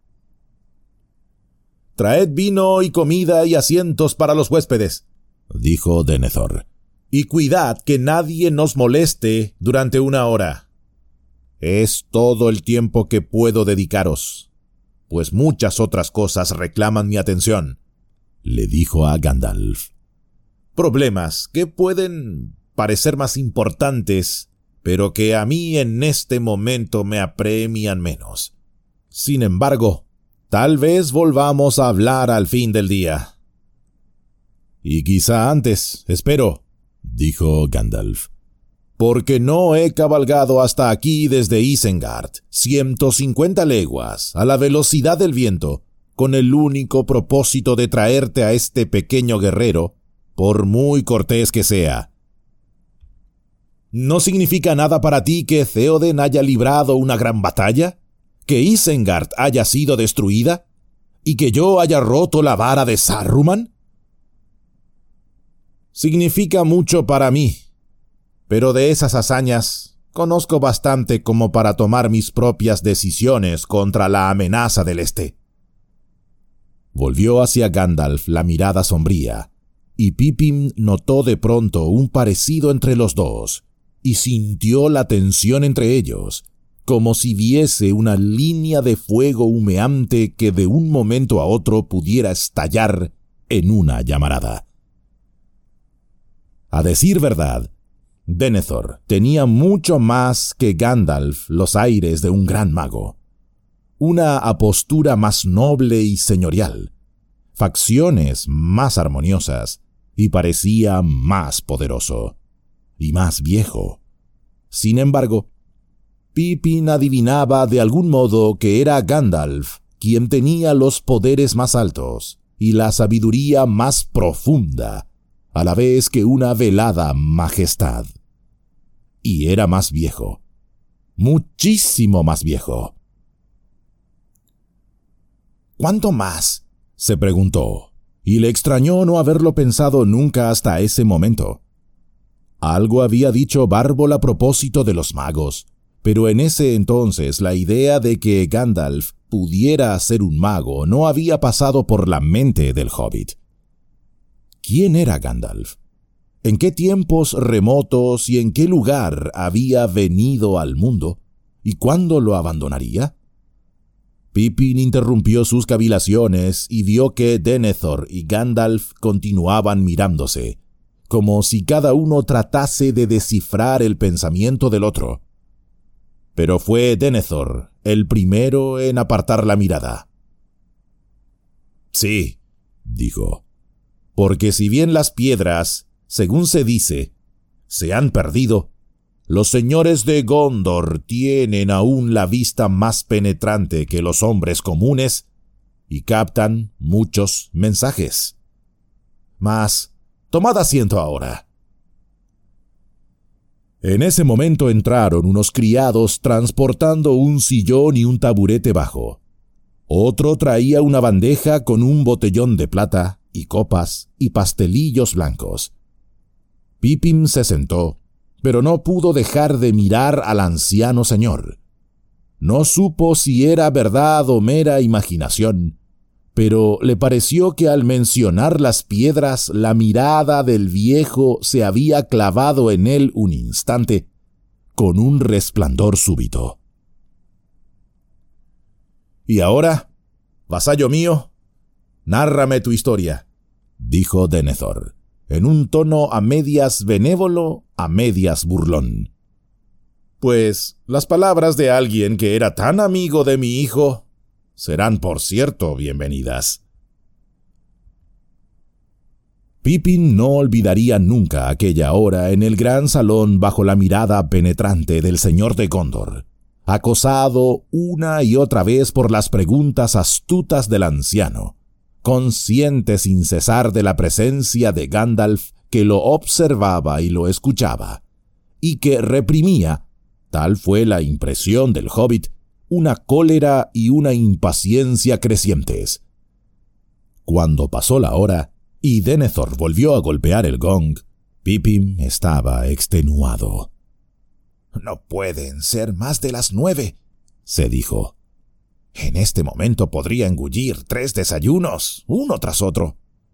«Traed vino y comida y asientos para los huéspedes», dijo Denethor, «y cuidad que nadie nos moleste durante una hora. Es todo el tiempo que puedo dedicaros, pues muchas otras cosas reclaman mi atención», le dijo a Gandalf. «Problemas que pueden parecer más importantes, pero que a mí en este momento me apremian menos. Sin embargo, tal vez volvamos a hablar al fin del día». «Y quizá antes, espero», dijo Gandalf, «porque no he cabalgado hasta aquí desde Isengard, 150 leguas, a la velocidad del viento, con el único propósito de traerte a este pequeño guerrero, por muy cortés que sea. ¿No significa nada para ti que Theoden haya librado una gran batalla? ¿Que Isengard haya sido destruida? ¿Y que yo haya roto la vara de Saruman? Significa mucho para mí, pero de esas hazañas conozco bastante como para tomar mis propias decisiones contra la amenaza del Este». Volvió hacia Gandalf la mirada sombría, y Pippin notó de pronto un parecido entre los dos, y sintió la tensión entre ellos, como si viese una línea de fuego humeante que de un momento a otro pudiera estallar en una llamarada. A decir verdad, Denethor tenía mucho más que Gandalf los aires de un gran mago. una apostura más noble y señorial, facciones más armoniosas, y parecía más poderoso y más viejo. Sin embargo, Pippin adivinaba de algún modo que era Gandalf quien tenía los poderes más altos y la sabiduría más profunda, a la vez que una velada majestad. Y era más viejo, muchísimo más viejo. ¿Cuánto más?, se preguntó, y le extrañó no haberlo pensado nunca hasta ese momento. Algo había dicho Bárbol a propósito de los magos, pero en ese entonces la idea de que Gandalf pudiera ser un mago no había pasado por la mente del hobbit. ¿Quién era Gandalf? ¿En qué tiempos remotos y en qué lugar había venido al mundo? ¿Y cuándo lo abandonaría? Pippin interrumpió sus cavilaciones y vio que Denethor y Gandalf continuaban mirándose, como si cada uno tratase de descifrar el pensamiento del otro. Pero fue Denethor el primero en apartar la mirada. «Sí», dijo, «porque si bien las piedras, según se dice, se han perdido, los señores de Gondor tienen aún la vista más penetrante que los hombres comunes y captan muchos mensajes. Mas, tomad asiento ahora». En ese momento entraron unos criados transportando un sillón y un taburete bajo. Otro traía una bandeja con un botellón de plata y copas y pastelillos blancos. Pippin se sentó, pero no pudo dejar de mirar al anciano señor. No supo si era verdad o mera imaginación, pero le pareció que al mencionar las piedras la mirada del viejo se había clavado en él un instante, con un resplandor súbito. «Y ahora, vasallo mío, nárrame tu historia», dijo Denethor, en un tono a medias benévolo, a medias burlón. «Pues las palabras de alguien que era tan amigo de mi hijo serán, por cierto, bienvenidas». Pippin no olvidaría nunca aquella hora en el gran salón bajo la mirada penetrante del señor de Gondor, acosado una y otra vez por las preguntas astutas del anciano, consciente sin cesar de la presencia de Gandalf que lo observaba y lo escuchaba, y que reprimía, tal fue la impresión del hobbit, una cólera y una impaciencia crecientes. Cuando pasó la hora y Denethor volvió a golpear el gong, Pippin estaba extenuado. «No pueden ser más de las 9», se dijo. «En este momento podría engullir 3 desayunos, uno tras otro».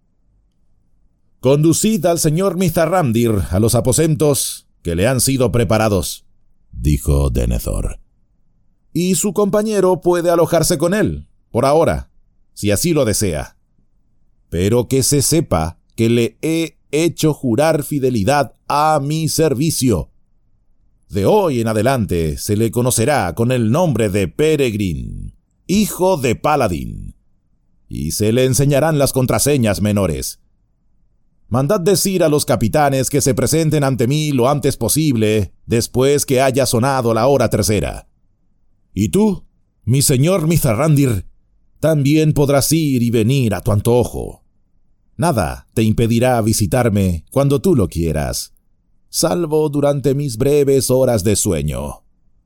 «Conducid al señor Mithrandir a los aposentos que le han sido preparados», dijo Denethor. «Y su compañero puede alojarse con él, por ahora, si así lo desea. Pero que se sepa que le he hecho jurar fidelidad a mi servicio. De hoy en adelante se le conocerá con el nombre de Peregrin, hijo de Paladín, y se le enseñarán las contraseñas menores. Mandad decir a los capitanes que se presenten ante mí lo antes posible, después que haya sonado la hora 3. Y tú, mi señor Mithrandir, también podrás ir y venir a tu antojo. Nada te impedirá visitarme cuando tú lo quieras, salvo durante mis breves horas de sueño.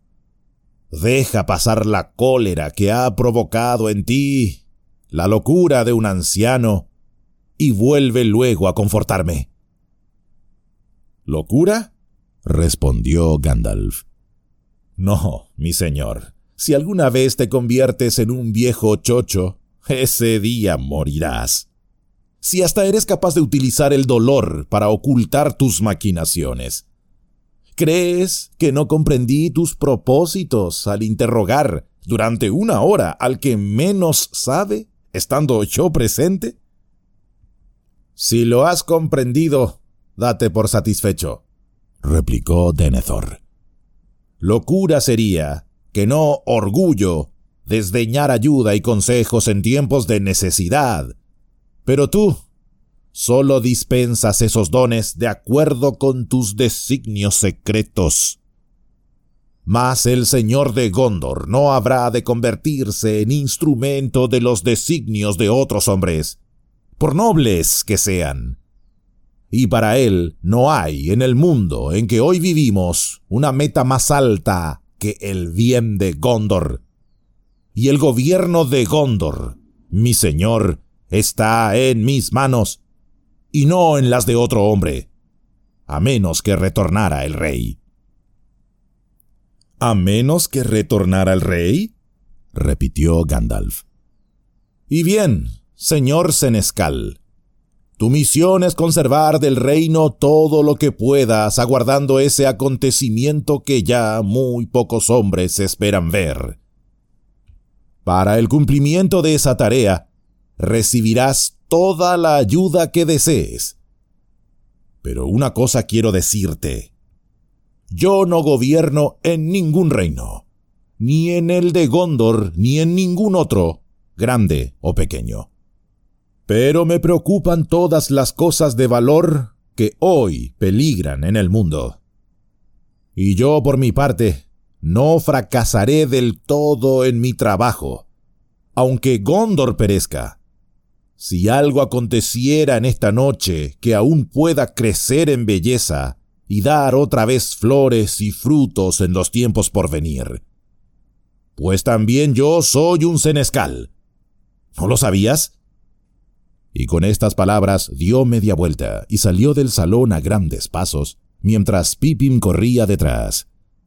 Deja pasar la cólera que ha provocado en ti la locura de un anciano y vuelve luego a confortarme». «¿Locura?», respondió Gandalf. «No, mi señor. Si alguna vez te conviertes en un viejo chocho, ese día morirás. Si hasta eres capaz de utilizar el dolor para ocultar tus maquinaciones. ¿Crees que no comprendí tus propósitos al interrogar durante 1 hora al que menos sabe, estando yo presente? Si lo has comprendido, date por satisfecho», replicó Denethor. «Locura sería que no orgullo desdeñar ayuda y consejos en tiempos de necesidad. Pero tú solo dispensas esos dones de acuerdo con tus designios secretos. Mas el señor de Gondor no habrá de convertirse en instrumento de los designios de otros hombres, por nobles que sean. Y para él no hay en el mundo en que hoy vivimos una meta más alta que el bien de Gondor. Y el gobierno de Gondor, mi señor, está en mis manos, y no en las de otro hombre, a menos que retornara el rey. ¿A menos que retornara el rey?, repitió Gandalf. Y bien, señor senescal, tu misión es conservar del reino todo lo que puedas, aguardando ese acontecimiento que ya muy pocos hombres esperan ver. Para el cumplimiento de esa tarea, recibirás toda la ayuda que desees. Pero una cosa quiero decirte. Yo no gobierno en ningún reino, ni en el de Gondor, ni en ningún otro, grande o pequeño. Pero me preocupan todas las cosas de valor que hoy peligran en el mundo. Y yo, por mi parte, no fracasaré del todo en mi trabajo, aunque Gondor perezca. Si algo aconteciera en esta noche que aún pueda crecer en belleza y dar otra vez flores y frutos en los tiempos por venir, pues también yo soy un senescal. ¿No lo sabías? Y con estas palabras dio media vuelta y salió del salón a grandes pasos, mientras Pippin corría detrás.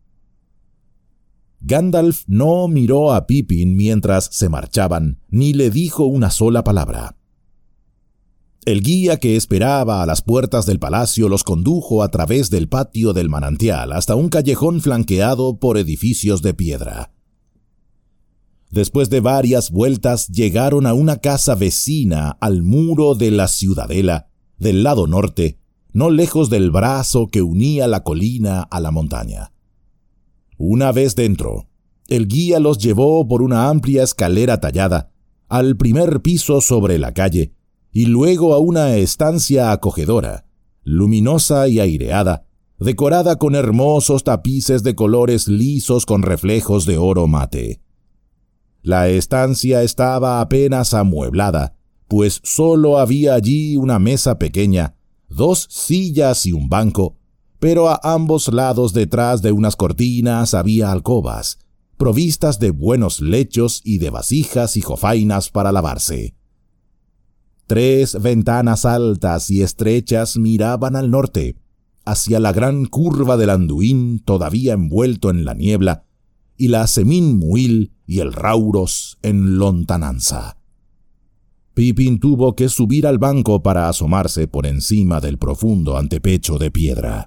Gandalf no miró a Pippin mientras se marchaban, ni le dijo una sola palabra. El guía que esperaba a las puertas del palacio los condujo a través del patio del manantial hasta un callejón flanqueado por edificios de piedra. Después de varias vueltas llegaron a una casa vecina al muro de la ciudadela, del lado norte, no lejos del brazo que unía la colina a la montaña. Una vez dentro, el guía los llevó por una amplia escalera tallada, al primer piso sobre la calle, y luego a una estancia acogedora, luminosa y aireada, decorada con hermosos tapices de colores lisos con reflejos de oro mate. La estancia estaba apenas amueblada, pues solo había allí una mesa pequeña, 2 sillas y un banco, pero a ambos lados detrás de unas cortinas había alcobas, provistas de buenos lechos y de vasijas y jofainas para lavarse. 3 ventanas altas y estrechas miraban al norte, hacia la gran curva del Anduin todavía envuelto en la niebla, y la Semin Muil y el Rauros en lontananza. Pippin tuvo que subir al banco para asomarse por encima del profundo antepecho de piedra.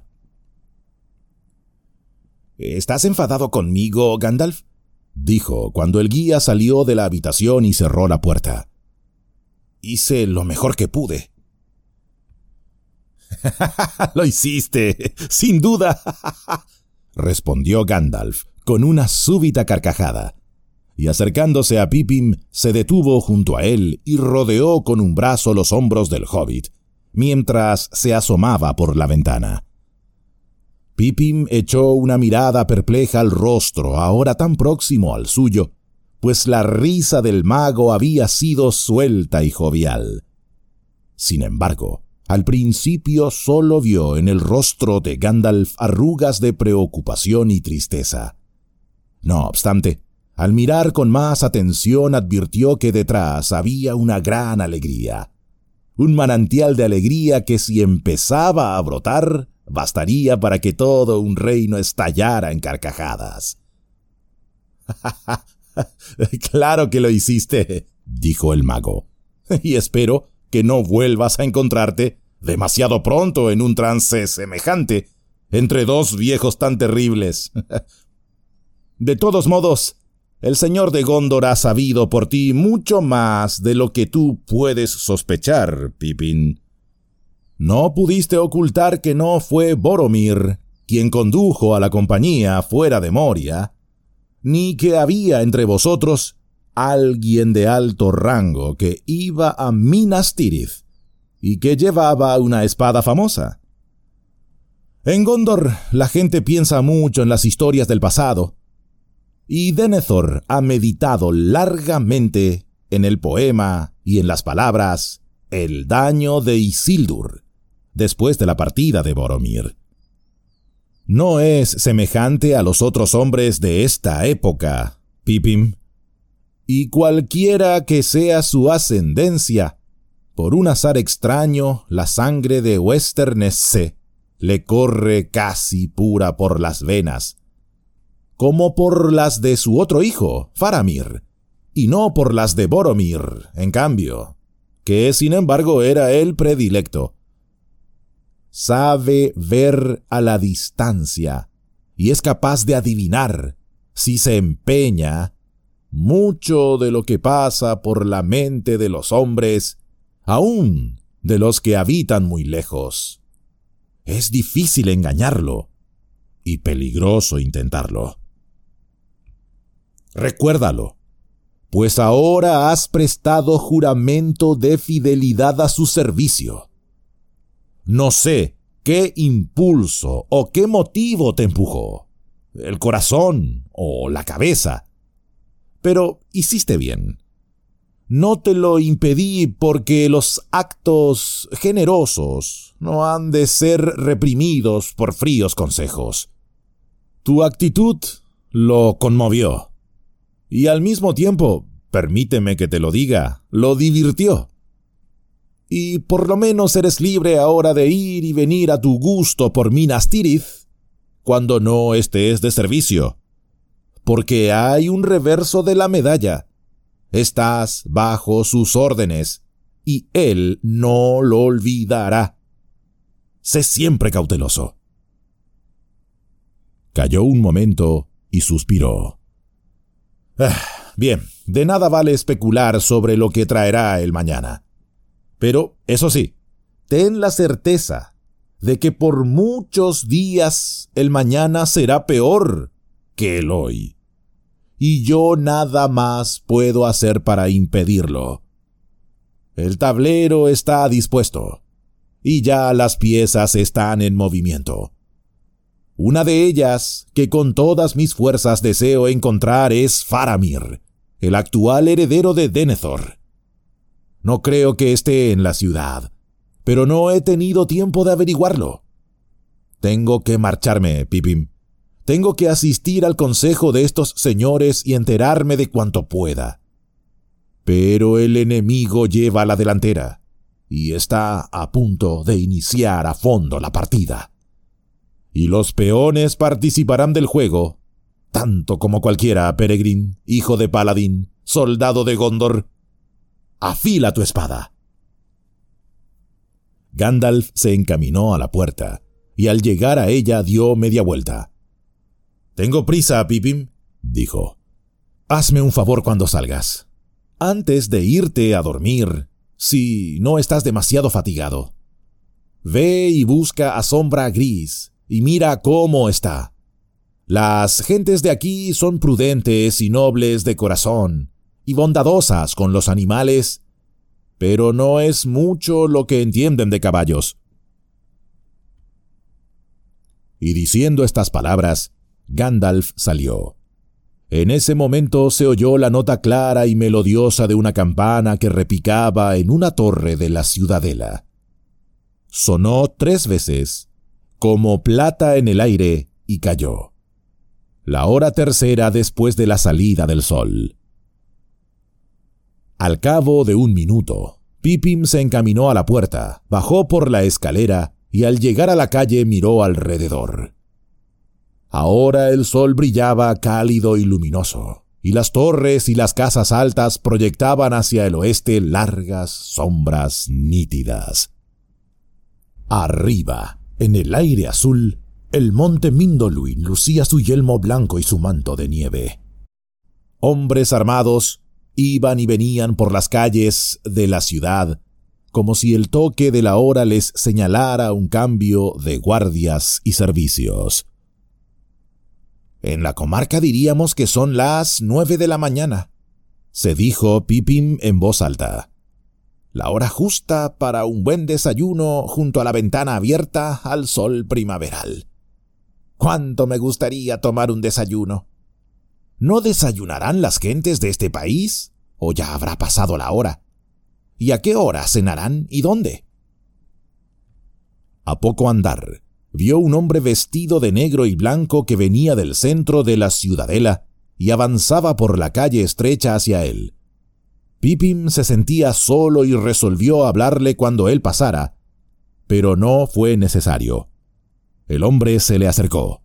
«¿Estás enfadado conmigo, Gandalf?», dijo cuando el guía salió de la habitación y cerró la puerta. «Hice lo mejor que pude». «Lo hiciste, sin duda», respondió Gandalf con una súbita carcajada, y acercándose a Pippin se detuvo junto a él y rodeó con un brazo los hombros del hobbit, mientras se asomaba por la ventana. Pippin echó una mirada perpleja al rostro ahora tan próximo al suyo, pues la risa del mago había sido suelta y jovial. Sin embargo, al principio solo vio en el rostro de Gandalf arrugas de preocupación y tristeza. No obstante, al mirar con más atención advirtió que detrás había una gran alegría. Un manantial de alegría que si empezaba a brotar, bastaría para que todo un reino estallara en carcajadas. «Claro que lo hiciste», dijo el mago, «y espero que no vuelvas a encontrarte demasiado pronto en un trance semejante, entre 2 viejos tan terribles. De todos modos, el señor de Gondor ha sabido por ti mucho más de lo que tú puedes sospechar, Pippin. No pudiste ocultar que no fue Boromir quien condujo a la compañía fuera de Moria, ni que había entre vosotros alguien de alto rango que iba a Minas Tirith y que llevaba una espada famosa. En Gondor la gente piensa mucho en las historias del pasado, y Denethor ha meditado largamente en el poema y en las palabras El daño de Isildur, después de la partida de Boromir. No es semejante a los otros hombres de esta época, Pippin, y cualquiera que sea su ascendencia, por un azar extraño, la sangre de Westernesse le corre casi pura por las venas, como por las de su otro hijo, Faramir, y no por las de Boromir, en cambio, que sin embargo era el predilecto. Sabe ver a la distancia y es capaz de adivinar, si se empeña, mucho de lo que pasa por la mente de los hombres, aun de los que habitan muy lejos. Es difícil engañarlo y peligroso intentarlo. Recuérdalo, pues ahora has prestado juramento de fidelidad a su servicio. No sé qué impulso o qué motivo te empujó, el corazón o la cabeza, pero hiciste bien. No te lo impedí porque los actos generosos no han de ser reprimidos por fríos consejos. Tu actitud lo conmovió y al mismo tiempo, permíteme que te lo diga, lo divirtió. Y por lo menos eres libre ahora de ir y venir a tu gusto por Minas Tirith cuando no estés de servicio, porque hay un reverso de la medalla. Estás bajo sus órdenes, y él no lo olvidará. Sé siempre cauteloso. Calló un momento y suspiró. Bien, de nada vale especular sobre lo que traerá el mañana. Pero, eso sí, ten la certeza de que por muchos días el mañana será peor que el hoy. Y yo nada más puedo hacer para impedirlo. El tablero está dispuesto, y ya las piezas están en movimiento. Una de ellas, que con todas mis fuerzas deseo encontrar, es Faramir, el actual heredero de Denethor. No creo que esté en la ciudad, pero no he tenido tiempo de averiguarlo. Tengo que marcharme, Pippin. Tengo que asistir al consejo de estos señores y enterarme de cuanto pueda. Pero el enemigo lleva la delantera y está a punto de iniciar a fondo la partida. Y los peones participarán del juego, tanto como cualquiera, Peregrin, hijo de Paladín, soldado de Gondor. Afila tu espada. Gandalf se encaminó a la puerta y al llegar a ella dio media vuelta. «Tengo prisa, Pippin», dijo. «Hazme un favor cuando salgas. Antes de irte a dormir, si no estás demasiado fatigado. Ve y busca a Sombra Gris y mira cómo está. Las gentes de aquí son prudentes y nobles de corazón y bondadosas con los animales, pero no es mucho lo que entienden de caballos». Y diciendo estas palabras, Gandalf salió. En ese momento se oyó la nota clara y melodiosa de una campana que repicaba en una torre de la ciudadela. Sonó 3 veces, como plata en el aire, y cayó. La hora tercera después de la salida del sol. Al cabo de 1 minuto, Pippin se encaminó a la puerta, bajó por la escalera y al llegar a la calle miró alrededor. Ahora el sol brillaba cálido y luminoso, y las torres y las casas altas proyectaban hacia el oeste largas sombras nítidas. Arriba, en el aire azul, el monte Mindoluin lucía su yelmo blanco y su manto de nieve. Hombres armados iban y venían por las calles de la ciudad, como si el toque de la hora les señalara un cambio de guardias y servicios. En la comarca diríamos que son las 9 de la mañana. se dijo Pippin en voz alta. La hora justa para un buen desayuno junto a la ventana abierta al sol primaveral. ¡Cuánto me gustaría tomar un desayuno! ¿No desayunarán las gentes de este país? ¿O ya habrá pasado la hora? ¿Y a qué hora cenarán y dónde? A poco andar, vio un hombre vestido de negro y blanco que venía del centro de la ciudadela y avanzaba por la calle estrecha hacia él. Pippin se sentía solo y resolvió hablarle cuando él pasara, pero no fue necesario. El hombre se le acercó.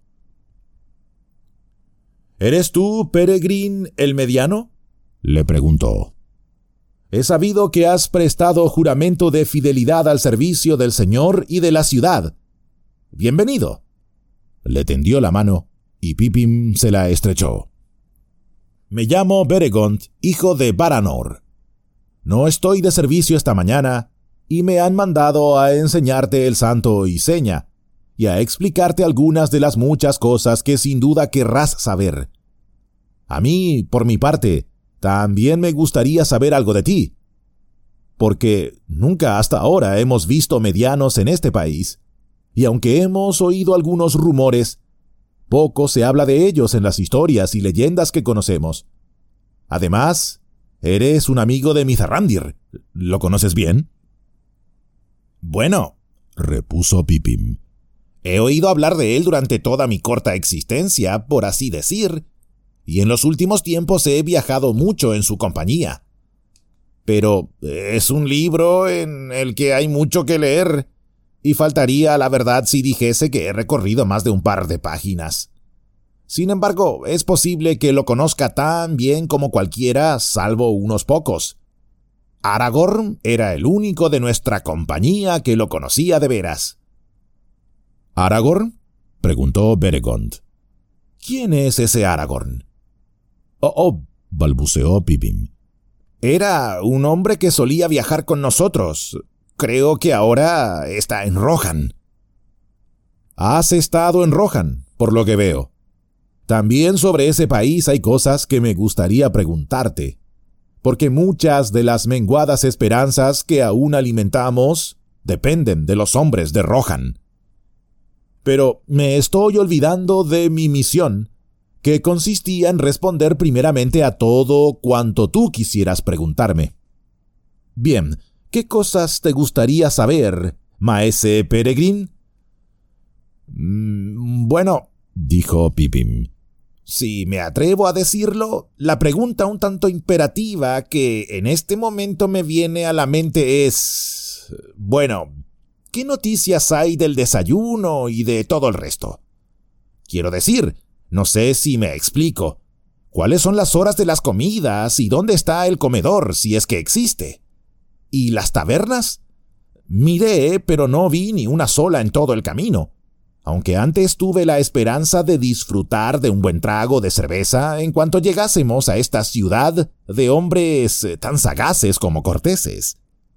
¿Eres tú, Peregrin, el mediano?, le preguntó. He sabido que has prestado juramento de fidelidad al servicio del Señor y de la ciudad. Bienvenido. Le tendió la mano y Pippin se la estrechó. Me llamo Beregond, hijo de Baranor. No estoy de servicio esta mañana y me han mandado a enseñarte el santo y seña y a explicarte algunas de las muchas cosas que sin duda querrás saber. A mí, por mi parte, también me gustaría saber algo de ti, porque nunca hasta ahora hemos visto medianos en este país, y aunque hemos oído algunos rumores, poco se habla de ellos en las historias y leyendas que conocemos. Además, eres un amigo de Mithrandir. ¿Lo conoces bien? Bueno, repuso Pippin, he oído hablar de él durante toda mi corta existencia, por así decir, y en los últimos tiempos he viajado mucho en su compañía. Pero es un libro en el que hay mucho que leer, y faltaría a la verdad si dijese que he recorrido más de un par de páginas. Sin embargo, es posible que lo conozca tan bien como cualquiera, salvo unos pocos. Aragorn era el único de nuestra compañía que lo conocía de veras. ¿Aragorn?, preguntó Beregond. ¿Quién es ese Aragorn? Balbuceó Pippin. Era un hombre que solía viajar con nosotros. Creo que ahora está en Rohan. Has estado en Rohan, por lo que veo. También sobre ese país hay cosas que me gustaría preguntarte, porque muchas de las menguadas esperanzas que aún alimentamos dependen de los hombres de Rohan. Pero me estoy olvidando de mi misión, que consistía en responder primeramente a todo cuanto tú quisieras preguntarme. Bien, ¿qué cosas te gustaría saber, maese Peregrin? Bueno, dijo Pippin, si me atrevo a decirlo, la pregunta un tanto imperativa que en este momento me viene a la mente es... Bueno, ¿qué noticias hay del desayuno y de todo el resto? Quiero decir, no sé si me explico. ¿Cuáles son las horas de las comidas y dónde está el comedor, si es que existe? ¿Y las tabernas? Miré, pero no vi ni una sola en todo el camino, aunque antes tuve la esperanza de disfrutar de un buen trago de cerveza en cuanto llegásemos a esta ciudad de hombres tan sagaces como corteses.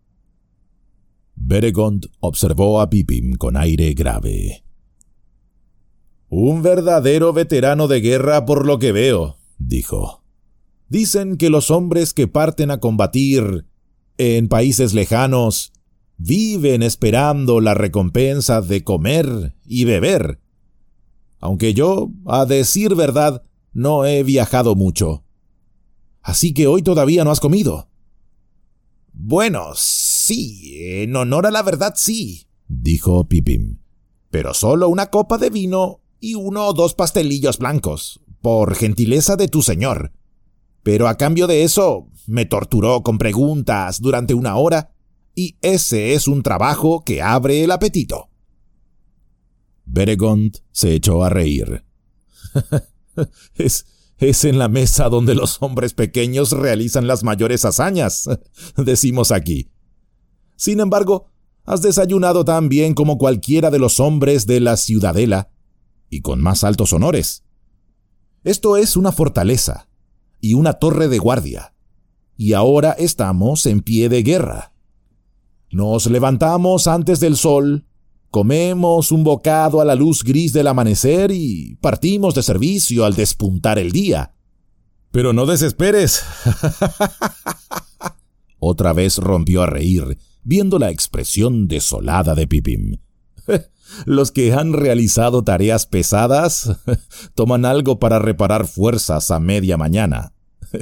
Beregond observó a Pippin con aire grave. Un verdadero veterano de guerra por lo que veo, dijo. Dicen que los hombres que parten a combatir en países lejanos viven esperando la recompensa de comer y beber. Aunque yo, a decir verdad, no he viajado mucho. Así que hoy todavía no has comido. Bueno, sí, en honor a la verdad sí, dijo Pippin. Pero solo una copa de vino y 1 o 2 pastelillos blancos, por gentileza de tu señor. Pero a cambio de eso, me torturó con preguntas durante 1 hora, y ese es un trabajo que abre el apetito. Beregond se echó a reír. Es en la mesa donde los hombres pequeños realizan las mayores hazañas, decimos aquí. Sin embargo, has desayunado tan bien como cualquiera de los hombres de la ciudadela, y con más altos honores. Esto es una fortaleza y una torre de guardia, y ahora estamos en pie de guerra. Nos levantamos antes del sol, comemos un bocado a la luz gris del amanecer y partimos de servicio al despuntar el día. Pero no desesperes. Otra vez rompió a reír, viendo la expresión desolada de Pippin. Los que han realizado tareas pesadas toman algo para reparar fuerzas a media mañana.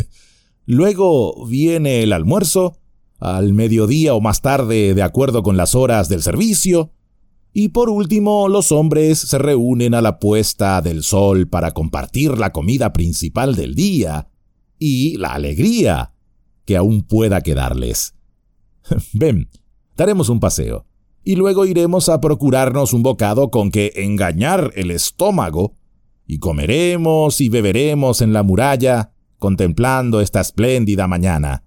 Luego viene el almuerzo, al mediodía o más tarde, de acuerdo con las horas del servicio. Y por último, los hombres se reúnen a la puesta del sol para compartir la comida principal del día y la alegría que aún pueda quedarles. Ven, daremos un paseo, y luego iremos a procurarnos un bocado con que engañar el estómago, y comeremos y beberemos en la muralla, contemplando esta espléndida mañana.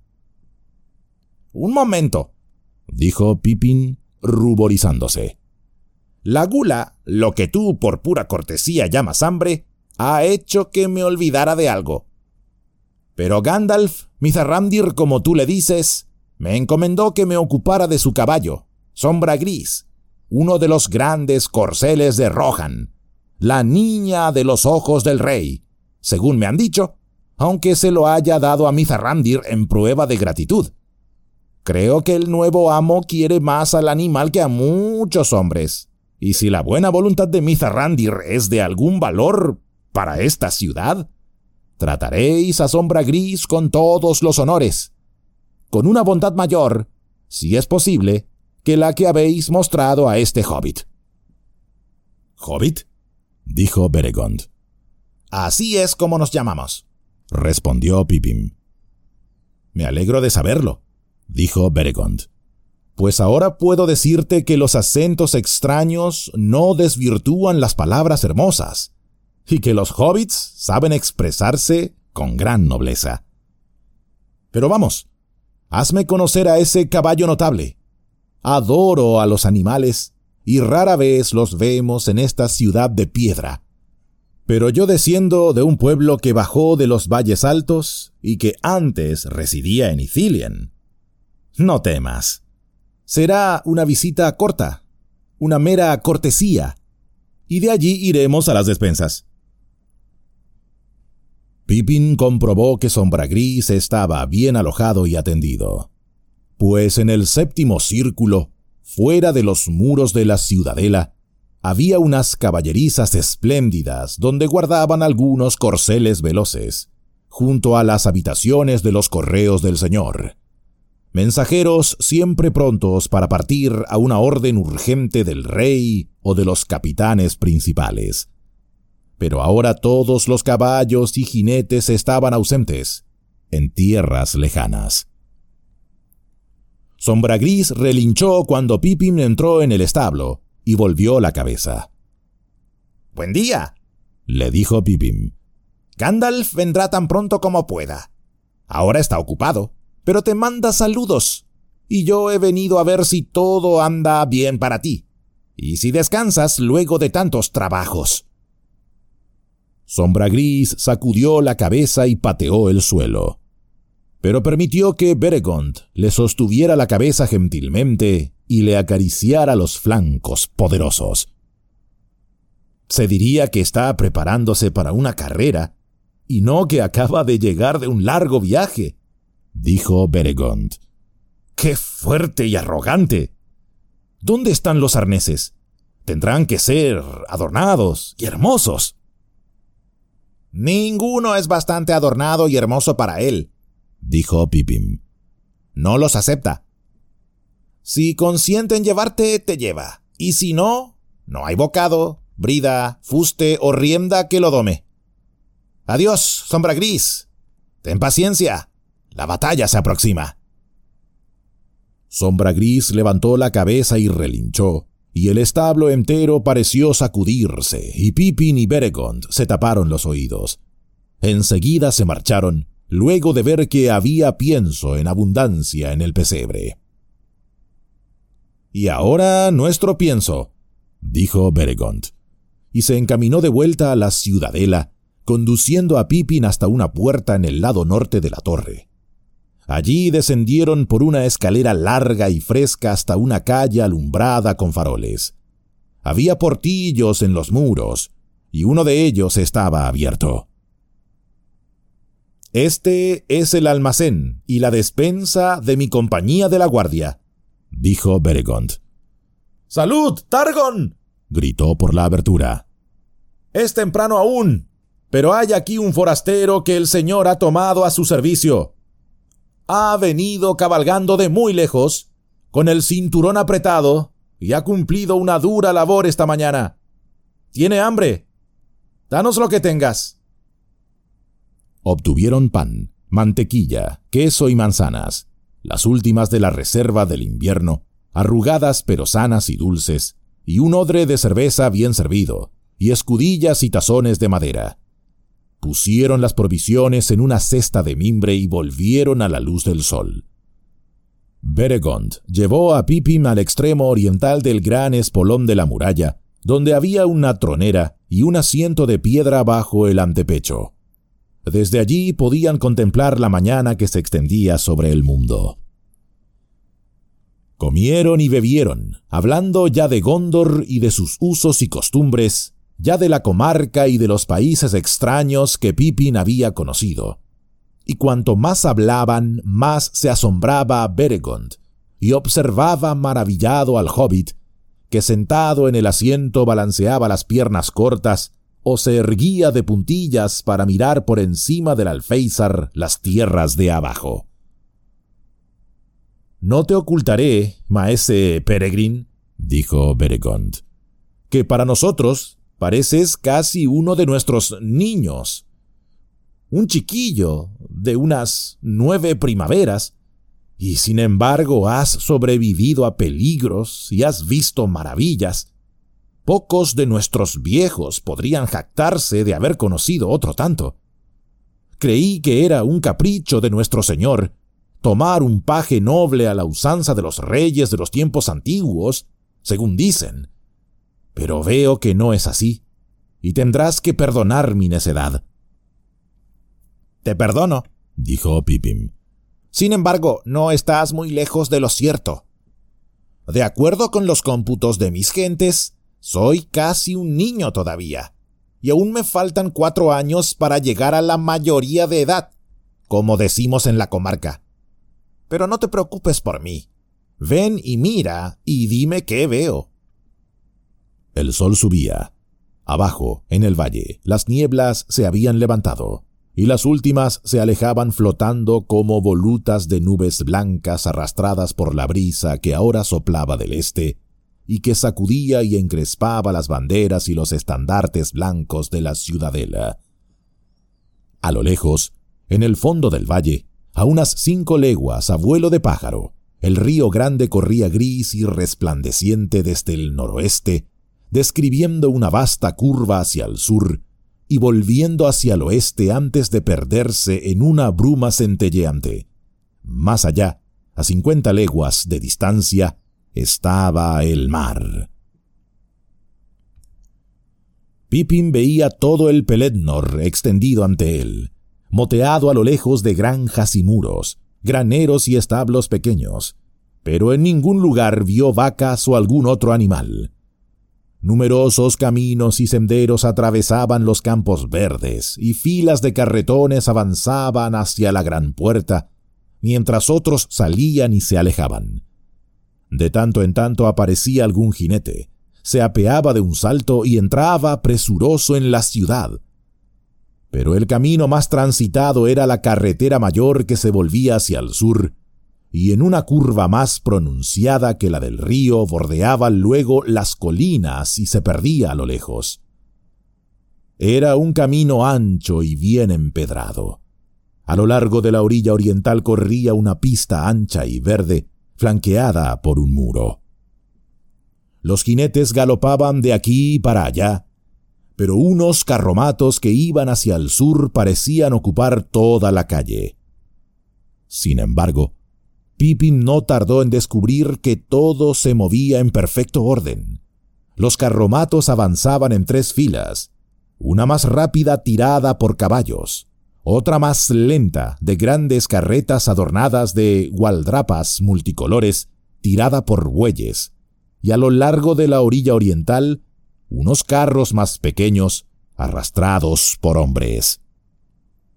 «Un momento», dijo Pippin, ruborizándose. «La gula, lo que tú por pura cortesía llamas hambre, ha hecho que me olvidara de algo. Pero Gandalf, Mithrandir como tú le dices, me encomendó que me ocupara de su caballo, Sombra Gris, uno de los grandes corceles de Rohan, la niña de los ojos del rey, según me han dicho, aunque se lo haya dado a Mithrandir en prueba de gratitud. Creo que el nuevo amo quiere más al animal que a muchos hombres. Y si la buena voluntad de Mithrandir es de algún valor para esta ciudad, trataréis a Sombra Gris con todos los honores, con una bondad mayor, si es posible, que la que habéis mostrado a este hobbit». «¿Hobbit?», dijo Beregond. «Así es como nos llamamos», respondió Pippin. «Me alegro de saberlo», dijo Beregond, «pues ahora puedo decirte que los acentos extraños no desvirtúan las palabras hermosas, y que los hobbits saben expresarse con gran nobleza. Pero vamos, hazme conocer a ese caballo notable. Adoro a los animales, y rara vez los vemos en esta ciudad de piedra. Pero yo desciendo de un pueblo que bajó de los valles altos y que antes residía en Ithilien. No temas. Será una visita corta, una mera cortesía, y de allí iremos a las despensas». Pippin comprobó que Sombra Gris estaba bien alojado y atendido, pues en el séptimo círculo, fuera de los muros de la ciudadela, había unas caballerizas espléndidas donde guardaban algunos corceles veloces, junto a las habitaciones de los correos del señor. Mensajeros siempre prontos para partir a una orden urgente del rey o de los capitanes principales. Pero ahora todos los caballos y jinetes estaban ausentes, en tierras lejanas. Sombra Gris relinchó cuando Pippin entró en el establo y volvió la cabeza. «Buen día», le dijo Pippin. «Gandalf vendrá tan pronto como pueda. Ahora está ocupado, pero te manda saludos, y yo he venido a ver si todo anda bien para ti, y si descansas luego de tantos trabajos». Sombra Gris sacudió la cabeza y pateó el suelo, pero permitió que Beregond le sostuviera la cabeza gentilmente y le acariciara los flancos poderosos. Se diría que está preparándose para una carrera, y no que acaba de llegar de un largo viaje, dijo Beregond. ¡Qué fuerte y arrogante! ¿Dónde están los arneses? Tendrán que ser adornados y hermosos. «Ninguno es bastante adornado y hermoso para él», dijo Pippin. «No los acepta. Si consiente en llevarte, te lleva, y si no, no hay bocado, brida, fuste o rienda que lo dome. Adiós, Sombra Gris. Ten paciencia, la batalla se aproxima». Sombra Gris levantó la cabeza y relinchó, y el establo entero pareció sacudirse, y Pippin y Beregond se taparon los oídos. Enseguida se marcharon, luego de ver que había pienso en abundancia en el pesebre. «Y ahora nuestro pienso», dijo Beregond, y se encaminó de vuelta a la ciudadela, conduciendo a Pippin hasta una puerta en el lado norte de la torre. Allí descendieron por una escalera larga y fresca hasta una calle alumbrada con faroles. Había portillos en los muros, y uno de ellos estaba abierto. «Este es el almacén y la despensa de mi compañía de la guardia», dijo Beregond. «¡Salud, Targon!», gritó por la abertura. «Es temprano aún, pero hay aquí un forastero que el señor ha tomado a su servicio. Ha venido cabalgando de muy lejos, con el cinturón apretado, y ha cumplido una dura labor esta mañana. Tiene hambre. Danos lo que tengas». Obtuvieron pan, mantequilla, queso y manzanas, las últimas de la reserva del invierno, arrugadas pero sanas y dulces, y un odre de cerveza bien servido, y escudillas y tazones de madera. Pusieron las provisiones en una cesta de mimbre y volvieron a la luz del sol. Beregond llevó a Pippin al extremo oriental del gran espolón de la muralla, donde había una tronera y un asiento de piedra bajo el antepecho. Desde allí podían contemplar la mañana que se extendía sobre el mundo. Comieron y bebieron, hablando ya de Gondor y de sus usos y costumbres, ya de la comarca y de los países extraños que Pippin había conocido. Y cuanto más hablaban, más se asombraba Beregond, y observaba maravillado al hobbit, que sentado en el asiento balanceaba las piernas cortas o se erguía de puntillas para mirar por encima del alféizar las tierras de abajo. «No te ocultaré, maese Peregrin», dijo Beregond, «que para nosotros pareces casi uno de nuestros niños. Un chiquillo de unas 9 primaveras, y sin embargo has sobrevivido a peligros y has visto maravillas. Pocos de nuestros viejos podrían jactarse de haber conocido otro tanto. Creí que era un capricho de nuestro señor tomar un paje noble a la usanza de los reyes de los tiempos antiguos, según dicen. Pero veo que no es así, y tendrás que perdonar mi necedad». «Te perdono», dijo Pippin. «Sin embargo, no estás muy lejos de lo cierto. De acuerdo con los cómputos de mis gentes, soy casi un niño todavía, y aún me faltan 4 años para llegar a la mayoría de edad, como decimos en la comarca. Pero no te preocupes por mí. Ven y mira y dime qué veo». El sol subía. Abajo, en el valle, las nieblas se habían levantado, y las últimas se alejaban flotando como volutas de nubes blancas arrastradas por la brisa que ahora soplaba del este, y que sacudía y encrespaba las banderas y los estandartes blancos de la ciudadela. A lo lejos, en el fondo del valle, a unas 5 leguas a vuelo de pájaro, el río Grande corría gris y resplandeciente desde el noroeste, describiendo una vasta curva hacia el sur y volviendo hacia el oeste antes de perderse en una bruma centelleante. Más allá, a 50 leguas de distancia, estaba el mar. Pippin veía todo el Pelednor extendido ante él, moteado a lo lejos de granjas y muros, graneros y establos pequeños, pero en ningún lugar vio vacas o algún otro animal. Numerosos caminos y senderos atravesaban los campos verdes, y filas de carretones avanzaban hacia la gran puerta, mientras otros salían y se alejaban. De tanto en tanto aparecía algún jinete, se apeaba de un salto y entraba presuroso en la ciudad. Pero el camino más transitado era la carretera mayor que se volvía hacia el sur, y en una curva más pronunciada que la del río bordeaba luego las colinas y se perdía a lo lejos. Era un camino ancho y bien empedrado. A lo largo de la orilla oriental corría una pista ancha y verde, flanqueada por un muro. Los jinetes galopaban de aquí para allá, pero unos carromatos que iban hacia el sur parecían ocupar toda la calle. Sin embargo, Pippin no tardó en descubrir que todo se movía en perfecto orden. Los carromatos avanzaban en 3 filas, una más rápida tirada por caballos, otra más lenta de grandes carretas adornadas de gualdrapas multicolores tirada por bueyes, y a lo largo de la orilla oriental, unos carros más pequeños arrastrados por hombres.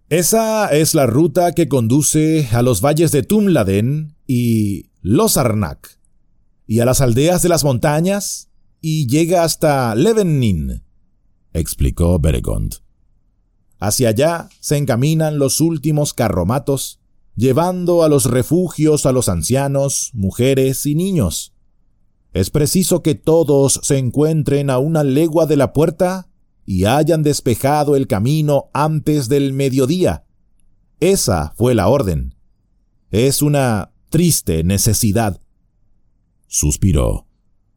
Esa es la ruta que conduce a los valles de Tumladen y Losarnak, y a las aldeas de las montañas, y llega hasta Levennin, explicó Beregond. Hacia allá se encaminan los últimos carromatos, llevando a los refugios a los ancianos, mujeres y niños. Es preciso que todos se encuentren a 1 legua de la puerta y hayan despejado el camino antes del mediodía. Esa fue la orden. Es una triste necesidad. Suspiró.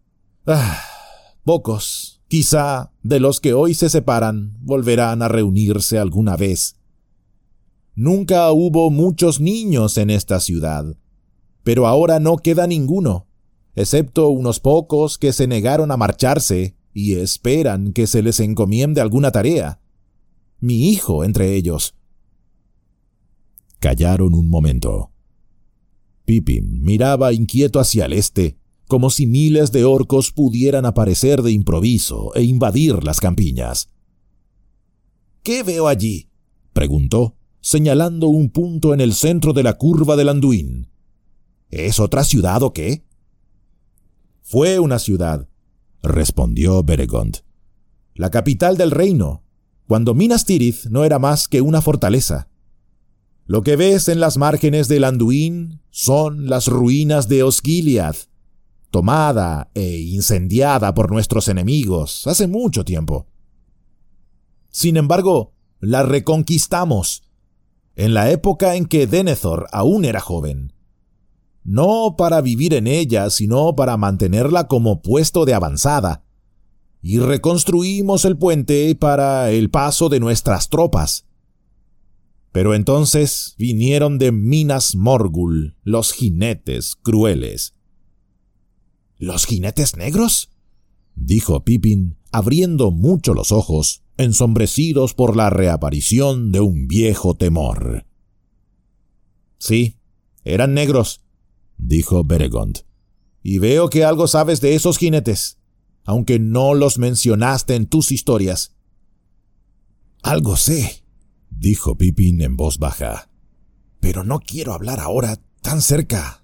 Pocos, quizá, de los que hoy se separan, volverán a reunirse alguna vez. Nunca hubo muchos niños en esta ciudad, pero ahora no queda ninguno, excepto unos pocos que se negaron a marcharse y esperan que se les encomiende alguna tarea. Mi hijo entre ellos. Callaron un momento. Pippin miraba inquieto hacia el este, como si miles de orcos pudieran aparecer de improviso e invadir las campiñas. «¿Qué veo allí?», preguntó, señalando un punto en el centro de la curva del Anduin. «¿Es otra ciudad o qué?». «Fue una ciudad», respondió Beregond. «La capital del reino, cuando Minas Tirith no era más que una fortaleza. Lo que ves en las márgenes del Anduin son las ruinas de Osgiliath, tomada e incendiada por nuestros enemigos hace mucho tiempo. Sin embargo, la reconquistamos, en la época en que Denethor aún era joven. No para vivir en ella, sino para mantenerla como puesto de avanzada, y reconstruimos el puente para el paso de nuestras tropas. Pero entonces vinieron de Minas Morgul los jinetes crueles». «¿Los jinetes negros?», dijo Pippin, abriendo mucho los ojos, ensombrecidos por la reaparición de un viejo temor. «Sí, eran negros», dijo Beregond, «y veo que algo sabes de esos jinetes, aunque no los mencionaste en tus historias». «Algo sé», dijo Pippin en voz baja, «pero no quiero hablar ahora tan cerca.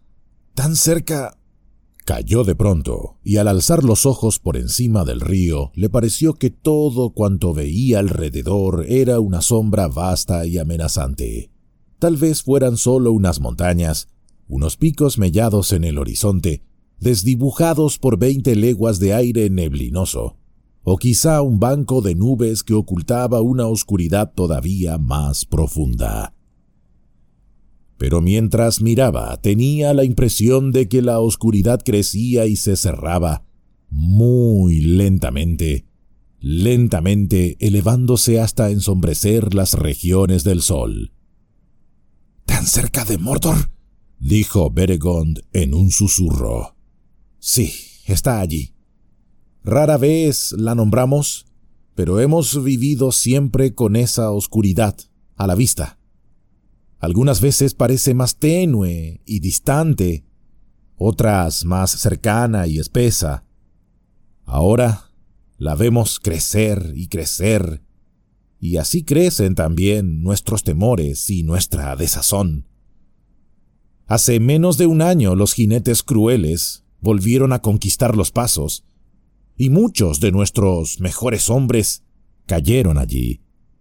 Cayó de pronto, y al alzar los ojos por encima del río, le pareció que todo cuanto veía alrededor era una sombra vasta y amenazante. Tal vez fueran solo unas montañas, unos picos mellados en el horizonte, desdibujados por 20 leguas de aire neblinoso, o quizá un banco de nubes que ocultaba una oscuridad todavía más profunda. Pero mientras miraba, tenía la impresión de que la oscuridad crecía y se cerraba, muy lentamente, elevándose hasta ensombrecer las regiones del sol. «¿Tan cerca de Mordor?», dijo Beregond en un susurro. «Sí, está allí. Rara vez la nombramos, pero hemos vivido siempre con esa oscuridad a la vista. Algunas veces parece más tenue y distante, otras más cercana y espesa. Ahora la vemos crecer y crecer, y así crecen también nuestros temores y nuestra desazón. Hace menos de 1 año los jinetes crueles volvieron a conquistar los pasos, y muchos de nuestros mejores hombres cayeron allí.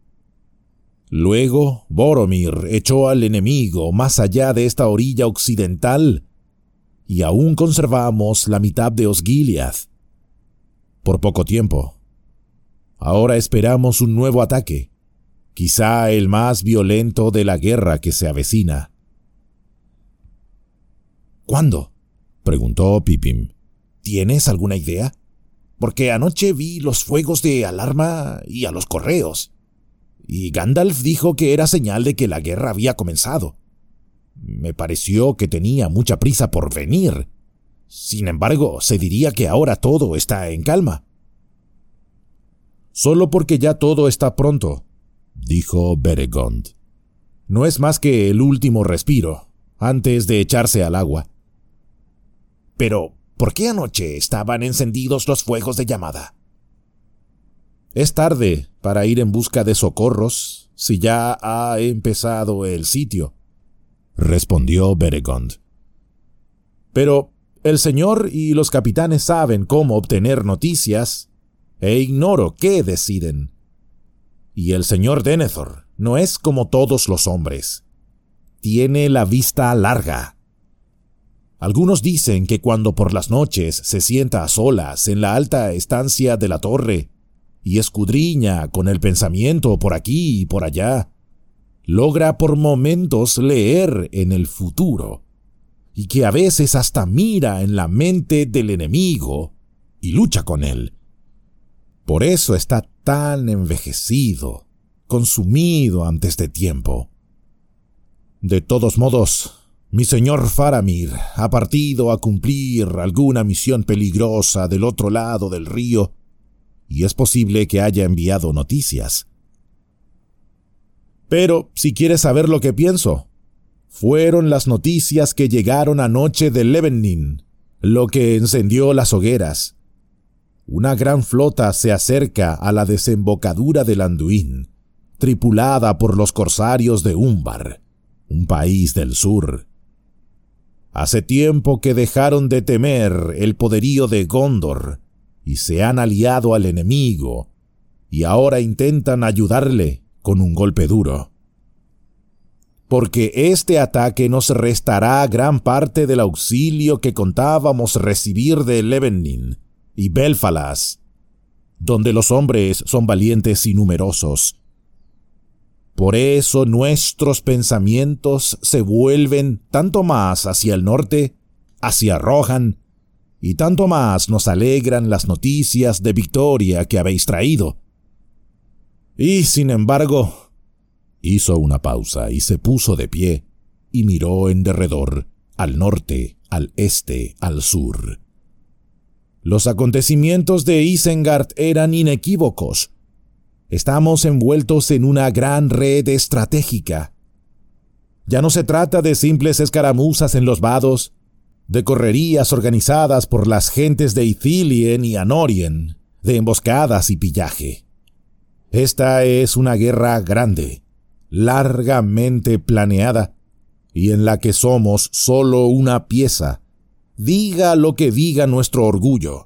Luego Boromir echó al enemigo más allá de esta orilla occidental, y aún conservamos la mitad de Osgiliath. Por poco tiempo. Ahora esperamos un nuevo ataque, quizá el más violento de la guerra que se avecina». «¿Cuándo?», preguntó Pippin. «¿Tienes alguna idea? Porque anoche vi los fuegos de alarma y a los correos, y Gandalf dijo que era señal de que la guerra había comenzado. Me pareció que tenía mucha prisa por venir. Sin embargo, se diría que ahora todo está en calma». «Solo porque ya todo está pronto», dijo Beregond. «No es más que el último respiro, antes de echarse al agua». «Pero, ¿por qué anoche estaban encendidos los fuegos de llamada?». «Es tarde para ir en busca de socorros, si ya ha empezado el sitio», respondió Beregond. «Pero el señor y los capitanes saben cómo obtener noticias, e ignoro qué deciden. Y el señor Denethor no es como todos los hombres. Tiene la vista larga. Algunos dicen que cuando por las noches se sienta a solas en la alta estancia de la torre y escudriña con el pensamiento por aquí y por allá, logra por momentos leer en el futuro, y que a veces hasta mira en la mente del enemigo y lucha con él. Por eso está tan envejecido, consumido antes de tiempo. De todos modos, mi señor Faramir ha partido a cumplir alguna misión peligrosa del otro lado del río, y es posible que haya enviado noticias. Pero, si quieres saber lo que pienso, fueron las noticias que llegaron anoche de Levenin lo que encendió las hogueras. Una gran flota se acerca a la desembocadura del Anduin, tripulada por los corsarios de Umbar, un país del sur. Hace tiempo que dejaron de temer el poderío de Gondor y se han aliado al enemigo, y ahora intentan ayudarle con un golpe duro. Porque este ataque nos restará gran parte del auxilio que contábamos recibir de Levenin y Belfalas, donde los hombres son valientes y numerosos. Por eso nuestros pensamientos se vuelven tanto más hacia el norte, hacia Rohan, y tanto más nos alegran las noticias de victoria que habéis traído. Y sin embargo, hizo una pausa y se puso de pie, y miró en derredor, al norte, al este, al sur. Los acontecimientos de Isengard eran inequívocos. Estamos envueltos en una gran red estratégica. Ya no se trata de simples escaramuzas en los vados, de correrías organizadas por las gentes de Ithilien y Anórien, de emboscadas y pillaje. Esta es una guerra grande, largamente planeada, y en la que somos solo una pieza, diga lo que diga nuestro orgullo.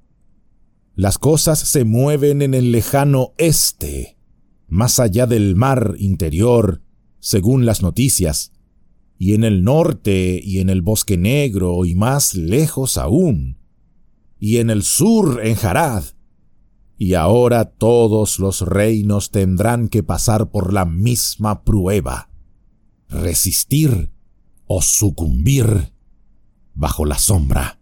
Las cosas se mueven en el lejano este, más allá del mar interior, según las noticias, y en el norte y en el Bosque Negro y más lejos aún, y en el sur en Harad. Y ahora todos los reinos tendrán que pasar por la misma prueba, resistir o sucumbir bajo la sombra.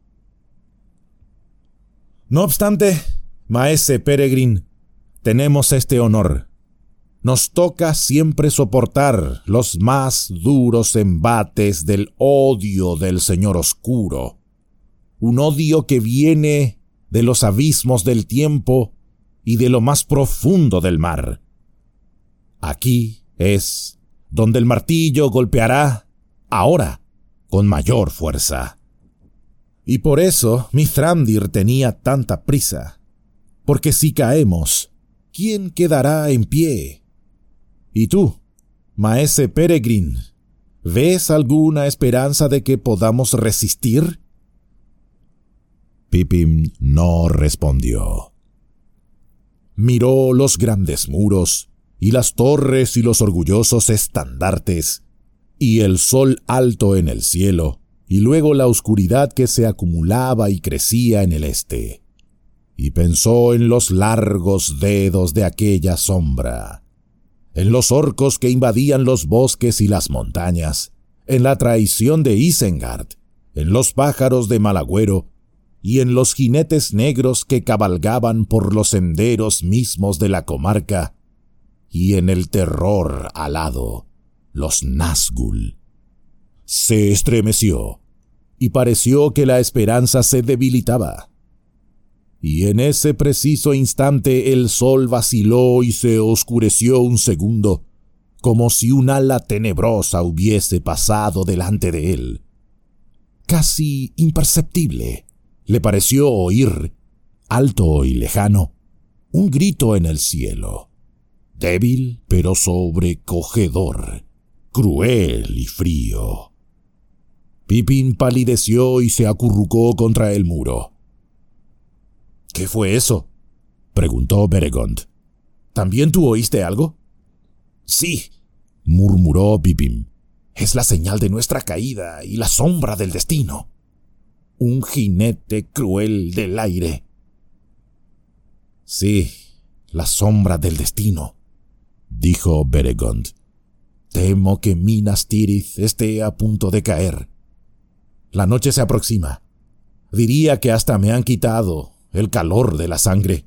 No obstante, maese Peregrin, tenemos este honor. Nos toca siempre soportar los más duros embates del odio del Señor Oscuro, un odio que viene de los abismos del tiempo y de lo más profundo del mar. Aquí es donde el martillo golpeará ahora con mayor fuerza. Y por eso Mithrandir tenía tanta prisa, porque si caemos, ¿quién quedará en pie? ¿Y tú, maese Peregrin, ves alguna esperanza de que podamos resistir? Pippin no respondió. Miró los grandes muros, y las torres y los orgullosos estandartes, y el sol alto en el cielo, y luego la oscuridad que se acumulaba y crecía en el este, y pensó en los largos dedos de aquella sombra, en los orcos que invadían los bosques y las montañas, en la traición de Isengard, en los pájaros de mal agüero, y en los jinetes negros que cabalgaban por los senderos mismos de la comarca, y en el terror alado, los Nazgûl. Se estremeció, y pareció que la esperanza se debilitaba. Y en ese preciso instante el sol vaciló y se oscureció un segundo, como si un ala tenebrosa hubiese pasado delante de él. Casi imperceptible, le pareció oír, alto y lejano, un grito en el cielo. débil pero sobrecogedor, cruel y frío. Pippin palideció y se acurrucó contra el muro. —¿Qué fue eso? —preguntó Beregond. —¿También tú oíste algo? —Sí —murmuró Pippin—, es la señal de nuestra caída y la sombra del destino. Un jinete cruel del aire. —Sí, la sombra del destino —dijo Beregond—. Temo que Minas Tirith esté a punto de caer. La noche se aproxima. Diría que hasta me han quitado el calor de la sangre.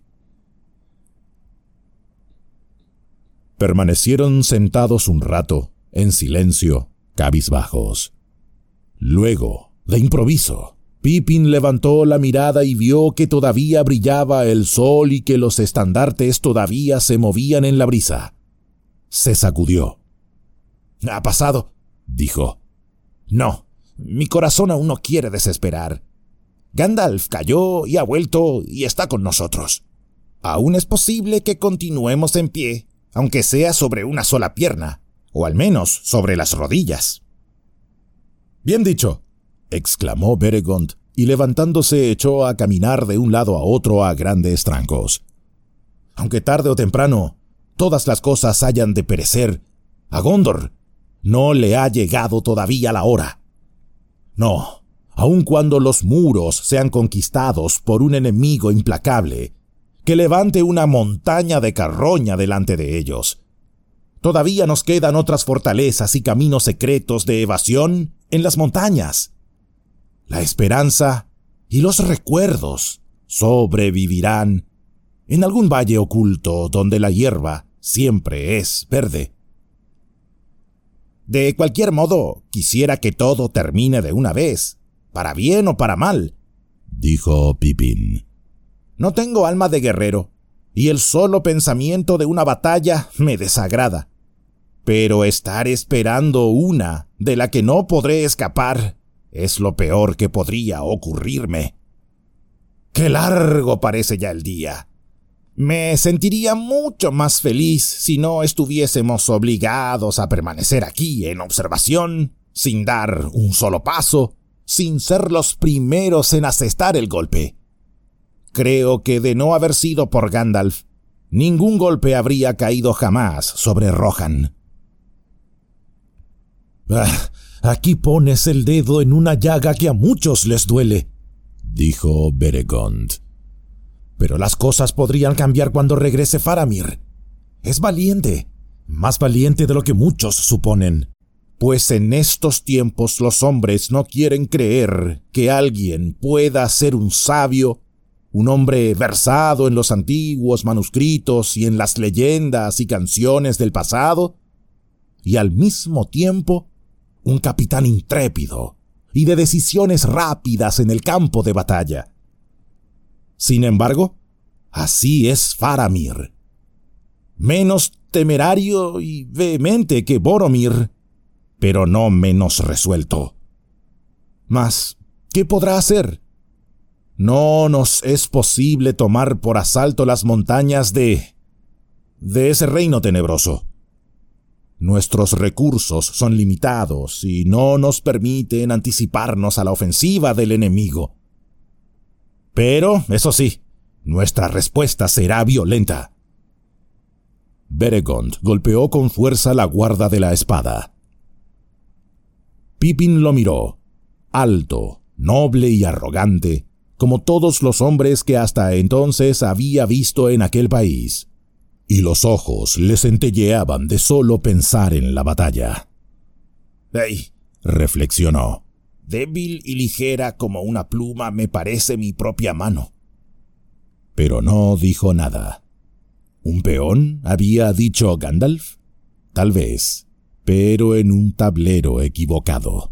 Permanecieron sentados un rato, en silencio, cabizbajos. Luego, de improviso, Pippin levantó la mirada y vio que todavía brillaba el sol y que los estandartes todavía se movían en la brisa. Se sacudió. —¿Ha pasado? —dijo. —No, mi corazón aún no quiere desesperar. Gandalf cayó y ha vuelto y está con nosotros. Aún es posible que continuemos en pie, aunque sea sobre una sola pierna, o al menos sobre las rodillas. —Bien dicho —exclamó Beregond, y levantándose echó a caminar de un lado a otro a grandes trancos. Aunque tarde o temprano todas las cosas hayan de perecer, a Gondor no le ha llegado todavía la hora. No, aun cuando los muros sean conquistados por un enemigo implacable, que levante una montaña de carroña delante de ellos, todavía nos quedan otras fortalezas y caminos secretos de evasión en las montañas. La esperanza y los recuerdos sobrevivirán en algún valle oculto donde la hierba siempre es verde. De cualquier modo, quisiera que todo termine de una vez, para bien o para mal, dijo Pippin. No tengo alma de guerrero, y el solo pensamiento de una batalla me desagrada. Pero estar esperando una de la que no podré escapar es lo peor que podría ocurrirme. ¡Qué largo parece ya el día! Me sentiría mucho más feliz si no estuviésemos obligados a permanecer aquí en observación, sin dar un solo paso, sin ser los primeros en asestar el golpe. Creo que de no haber sido por Gandalf, ningún golpe habría caído jamás sobre Rohan. Aquí pones el dedo en una llaga que a muchos les duele, dijo Beregond. Pero las cosas podrían cambiar cuando regrese Faramir. Es valiente, más valiente de lo que muchos suponen, pues en estos tiempos los hombres no quieren creer que alguien pueda ser un sabio, un hombre versado en los antiguos manuscritos y en las leyendas y canciones del pasado, y al mismo tiempo un capitán intrépido y de decisiones rápidas en el campo de batalla. Sin embargo, así es Faramir. Menos temerario y vehemente que Boromir, pero no menos resuelto. Mas, ¿qué podrá hacer? No nos es posible tomar por asalto las montañas de ese reino tenebroso. Nuestros recursos son limitados y no nos permiten anticiparnos a la ofensiva del enemigo. Pero, eso sí, nuestra respuesta será violenta. Beregond golpeó con fuerza la guarda de la espada. Pippin lo miró, alto, noble y arrogante, como todos los hombres que hasta entonces había visto en aquel país, y los ojos le centelleaban de solo pensar en la batalla. «Hey», reflexionó, «débil y ligera como una pluma me parece mi propia mano». Pero no dijo nada. ¿Un peón había dicho Gandalf? Tal vez, pero en un tablero equivocado.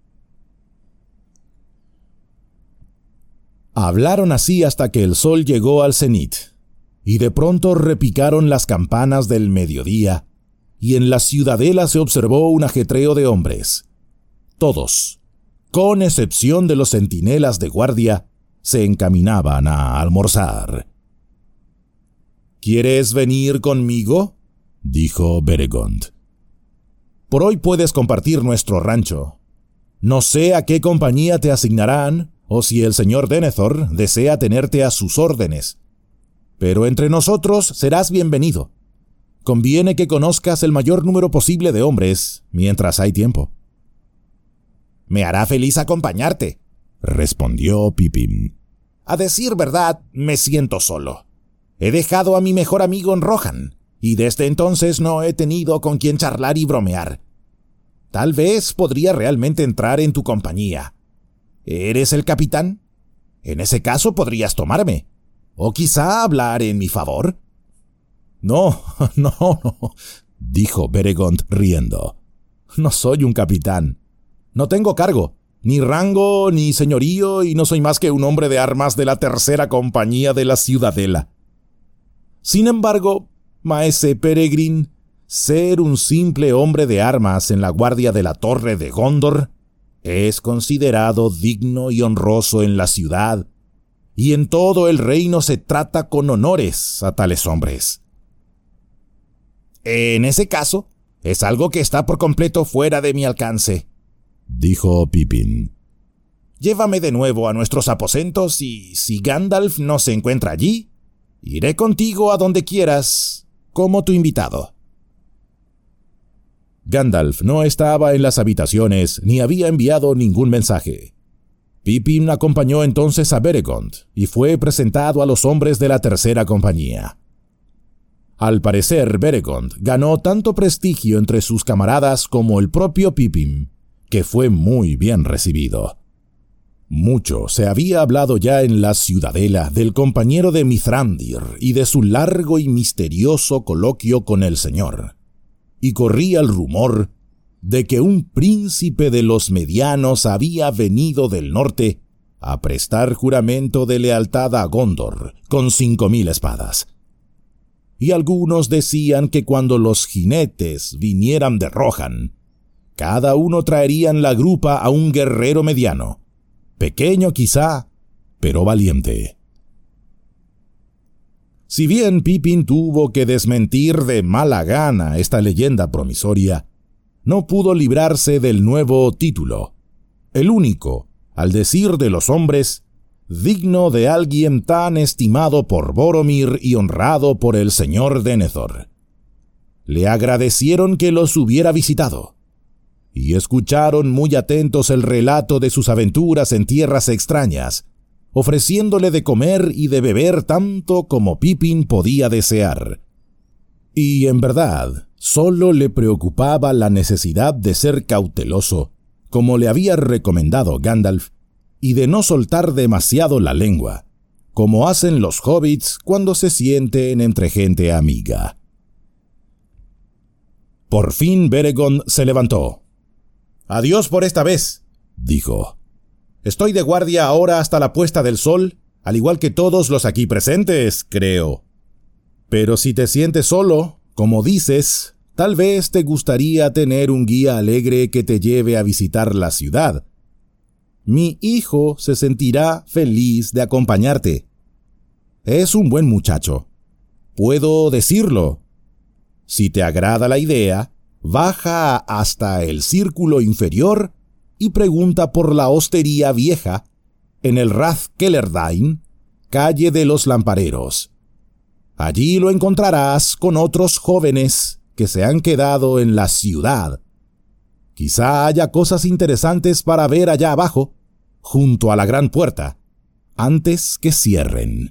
Hablaron así hasta que el sol llegó al cenit, y de pronto repicaron las campanas del mediodía, y en la ciudadela se observó un ajetreo de hombres. Todos, con excepción de los centinelas de guardia, se encaminaban a almorzar. «¿Quieres venir conmigo?», dijo Beregond. Por hoy puedes compartir nuestro rancho. No sé a qué compañía te asignarán, o si el señor Denethor desea tenerte a sus órdenes. Pero entre nosotros serás bienvenido. Conviene que conozcas el mayor número posible de hombres mientras hay tiempo. Me hará feliz acompañarte, respondió Pippin. A decir verdad, me siento solo. He dejado a mi mejor amigo en Rohan, y desde entonces no he tenido con quien charlar y bromear. Tal vez podría realmente entrar en tu compañía. ¿Eres el capitán? En ese caso podrías tomarme. ¿O quizá hablar en mi favor? No, dijo Beregond riendo. No soy un capitán. No tengo cargo, ni rango, ni señorío, y no soy más que un hombre de armas de la tercera compañía de la Ciudadela. Sin embargo, maese Peregrin, ser un simple hombre de armas en la guardia de la Torre de Gondor es considerado digno y honroso en la ciudad, y en todo el reino se trata con honores a tales hombres. En ese caso, es algo que está por completo fuera de mi alcance, dijo Pippin. Llévame de nuevo a nuestros aposentos y, si Gandalf no se encuentra allí, iré contigo a donde quieras, como tu invitado. Gandalf no estaba en las habitaciones ni había enviado ningún mensaje. Pippin acompañó entonces a Beregond y fue presentado a los hombres de la tercera compañía. Al parecer, Beregond ganó tanto prestigio entre sus camaradas como el propio Pippin, que fue muy bien recibido. Mucho se había hablado ya en la Ciudadela del compañero de Mithrandir y de su largo y misterioso coloquio con el señor, y corría el rumor de que un príncipe de los medianos había venido del norte a prestar juramento de lealtad a Gondor con 5,000 espadas. Y algunos decían que cuando los jinetes vinieran de Rohan, cada uno traería en la grupa a un guerrero mediano, pequeño quizá, pero valiente. Si bien Pippin tuvo que desmentir de mala gana esta leyenda promisoria, no pudo librarse del nuevo título, el único, al decir de los hombres, digno de alguien tan estimado por Boromir y honrado por el señor Denethor. Le agradecieron que los hubiera visitado, y escucharon muy atentos el relato de sus aventuras en tierras extrañas, ofreciéndole de comer y de beber tanto como Pippin podía desear. Y en verdad, solo le preocupaba la necesidad de ser cauteloso, como le había recomendado Gandalf, y de no soltar demasiado la lengua, como hacen los hobbits cuando se sienten entre gente amiga. Por fin Beregond se levantó. «Adiós por esta vez», dijo. «Estoy de guardia ahora hasta la puesta del sol, al igual que todos los aquí presentes, creo. Pero si te sientes solo, como dices, tal vez te gustaría tener un guía alegre que te lleve a visitar la ciudad. Mi hijo se sentirá feliz de acompañarte. Es un buen muchacho. Puedo decirlo. Si te agrada la idea, baja hasta el círculo inferior y pregunta por la hostería vieja en el Rath Kelerdain, calle de los Lampareros. Allí lo encontrarás con otros jóvenes que se han quedado en la ciudad. Quizá haya cosas interesantes para ver allá abajo, junto a la gran puerta, antes que cierren».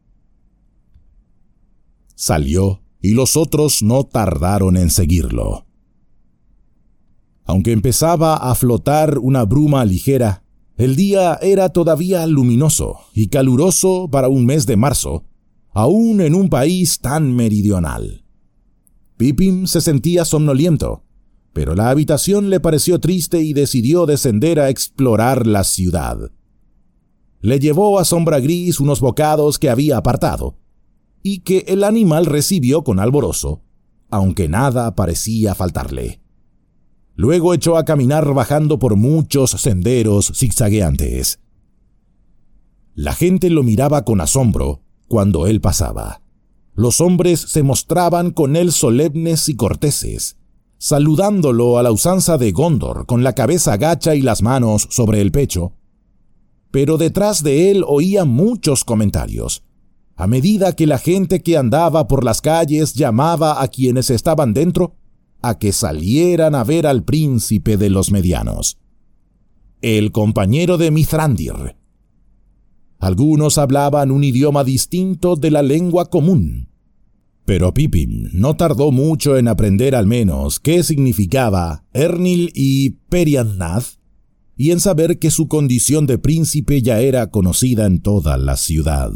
Salió y los otros no tardaron en seguirlo. Aunque empezaba a flotar una bruma ligera, el día era todavía luminoso y caluroso para un mes de marzo, aún en un país tan meridional. Pippin se sentía somnoliento, pero la habitación le pareció triste y decidió descender a explorar la ciudad. Le llevó a Sombra Gris unos bocados que había apartado, y que el animal recibió con alborozo, aunque nada parecía faltarle. Luego echó a caminar bajando por muchos senderos zigzagueantes. La gente lo miraba con asombro cuando él pasaba. los hombres se mostraban con él solemnes y corteses, saludándolo a la usanza de Gondor con la cabeza gacha y las manos sobre el pecho. Pero detrás de él oía muchos comentarios, a medida que la gente que andaba por las calles llamaba a quienes estaban dentro a que salieran a ver al príncipe de los medianos, el compañero de Mithrandir. Algunos hablaban un idioma distinto de la lengua común, pero Pippin no tardó mucho en aprender al menos qué significaba Ernil y Periandnath, y en saber que su condición de príncipe ya era conocida en toda la ciudad.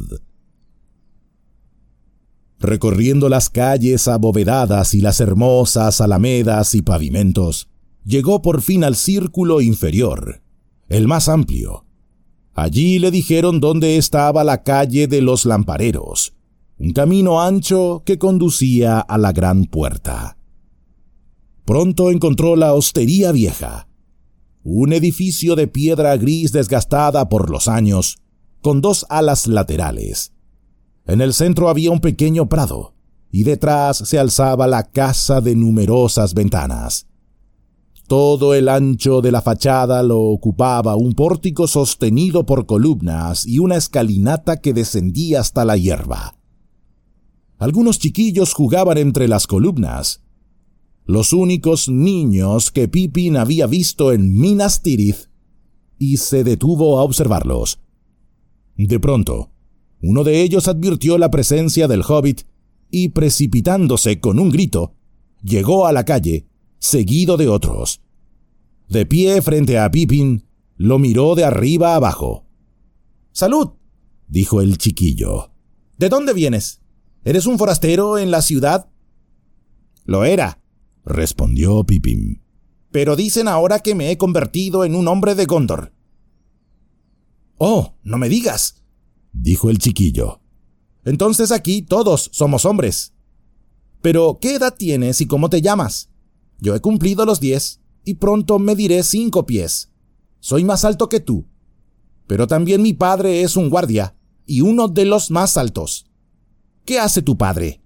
Recorriendo las calles abovedadas y las hermosas alamedas y pavimentos, llegó por fin al círculo inferior, el más amplio. Allí le dijeron dónde estaba la calle de los lampareros, un camino ancho que conducía a la gran puerta. Pronto encontró la hostería vieja, un edificio de piedra gris desgastada por los años, con 2 alas laterales. En el centro había un pequeño prado, y detrás se alzaba la casa de numerosas ventanas. Todo el ancho de la fachada lo ocupaba un pórtico sostenido por columnas y una escalinata que descendía hasta la hierba. Algunos chiquillos jugaban entre las columnas, los únicos niños que Pippin había visto en Minas Tirith, y se detuvo a observarlos. De pronto, uno de ellos advirtió la presencia del hobbit y, precipitándose con un grito, llegó a la calle, seguido de otros. De pie frente a Pippin, lo miró de arriba abajo. «¡Salud!», dijo el chiquillo. «¿De dónde vienes? ¿Eres un forastero en la ciudad?» «Lo era», respondió Pippin. «Pero dicen ahora que me he convertido en un hombre de Gondor». «¡Oh, no me digas!», dijo el chiquillo. «Entonces aquí todos somos hombres. Pero, ¿qué edad tienes y cómo te llamas? Yo he cumplido los 10 y pronto mediré 5 pies. Soy más alto que tú. Pero también mi padre es un guardia y uno de los más altos. ¿Qué hace tu padre?»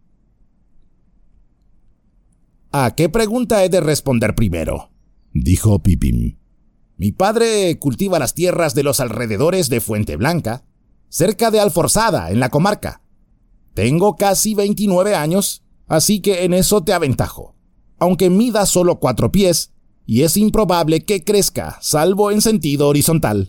«¿A qué pregunta he de responder primero?», dijo Pippin. «Mi padre cultiva las tierras de los alrededores de Fuente Blanca, cerca de Alforzada, en la comarca. Tengo casi 29 años, así que en eso te aventajo, aunque mida solo 4 pies, y es improbable que crezca, salvo en sentido horizontal».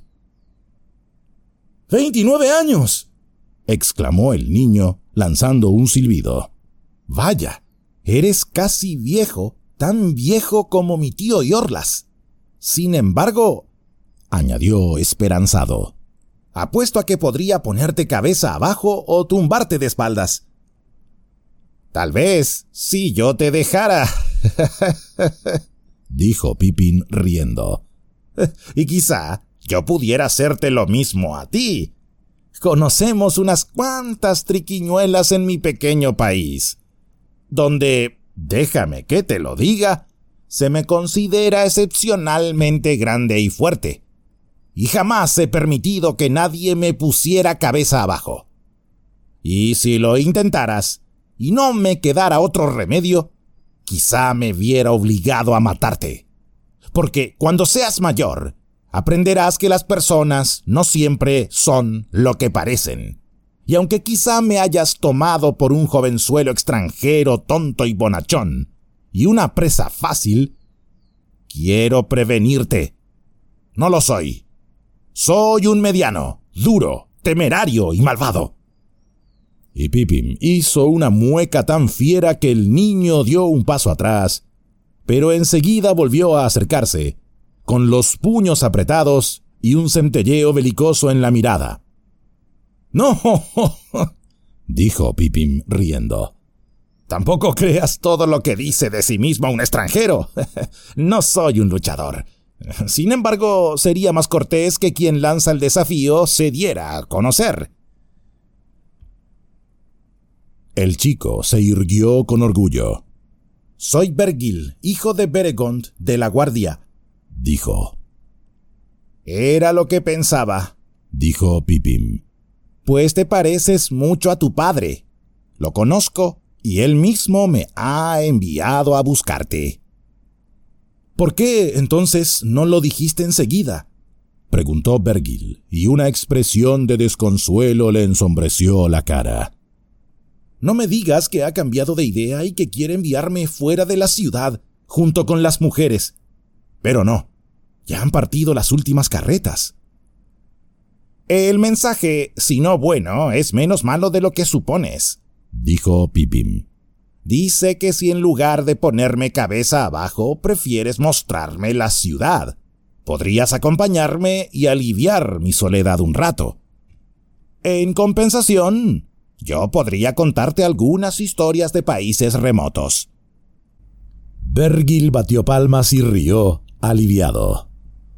«¡29 años!», exclamó el niño, lanzando un silbido. «Vaya, eres casi viejo, tan viejo como mi tío Iorlas. Sin embargo», añadió esperanzado, «apuesto a que podría ponerte cabeza abajo o tumbarte de espaldas». «Tal vez, si yo te dejara», dijo Pippin riendo. «Y quizá yo pudiera hacerte lo mismo a ti. Conocemos unas cuantas triquiñuelas en mi pequeño país, donde, déjame que te lo diga, se me considera excepcionalmente grande y fuerte, y jamás he permitido que nadie me pusiera cabeza abajo. Y si lo intentaras, y no me quedara otro remedio, quizá me viera obligado a matarte. Porque cuando seas mayor, aprenderás que las personas no siempre son lo que parecen. Y aunque quizá me hayas tomado por un jovenzuelo extranjero tonto y bonachón, y una presa fácil, quiero prevenirte. No lo soy. Soy un mediano, duro, temerario y malvado». Y Pippin hizo una mueca tan fiera que el niño dio un paso atrás, pero enseguida volvió a acercarse, con los puños apretados y un centelleo belicoso en la mirada. «No», dijo Pippin riendo. «Tampoco creas todo lo que dice de sí mismo un extranjero. No soy un luchador. Sin embargo, sería más cortés que quien lanza el desafío se diera a conocer». El chico se irguió con orgullo. «Soy Bergil, hijo de Beregond de la Guardia», dijo. «Era lo que pensaba», dijo Pippin. «Pues te pareces mucho a tu padre. Lo conozco y él mismo me ha enviado a buscarte». «¿Por qué, entonces, no lo dijiste enseguida?», preguntó Bergil, y una expresión de desconsuelo le ensombreció la cara. «No me digas que ha cambiado de idea y que quiere enviarme fuera de la ciudad, junto con las mujeres. Pero no, ya han partido las últimas carretas». «El mensaje, si no bueno, es menos malo de lo que supones», dijo Pippin. «Dice que si en lugar de ponerme cabeza abajo, prefieres mostrarme la ciudad, podrías acompañarme y aliviar mi soledad un rato. En compensación, yo podría contarte algunas historias de países remotos». Bergil batió palmas y rió, aliviado.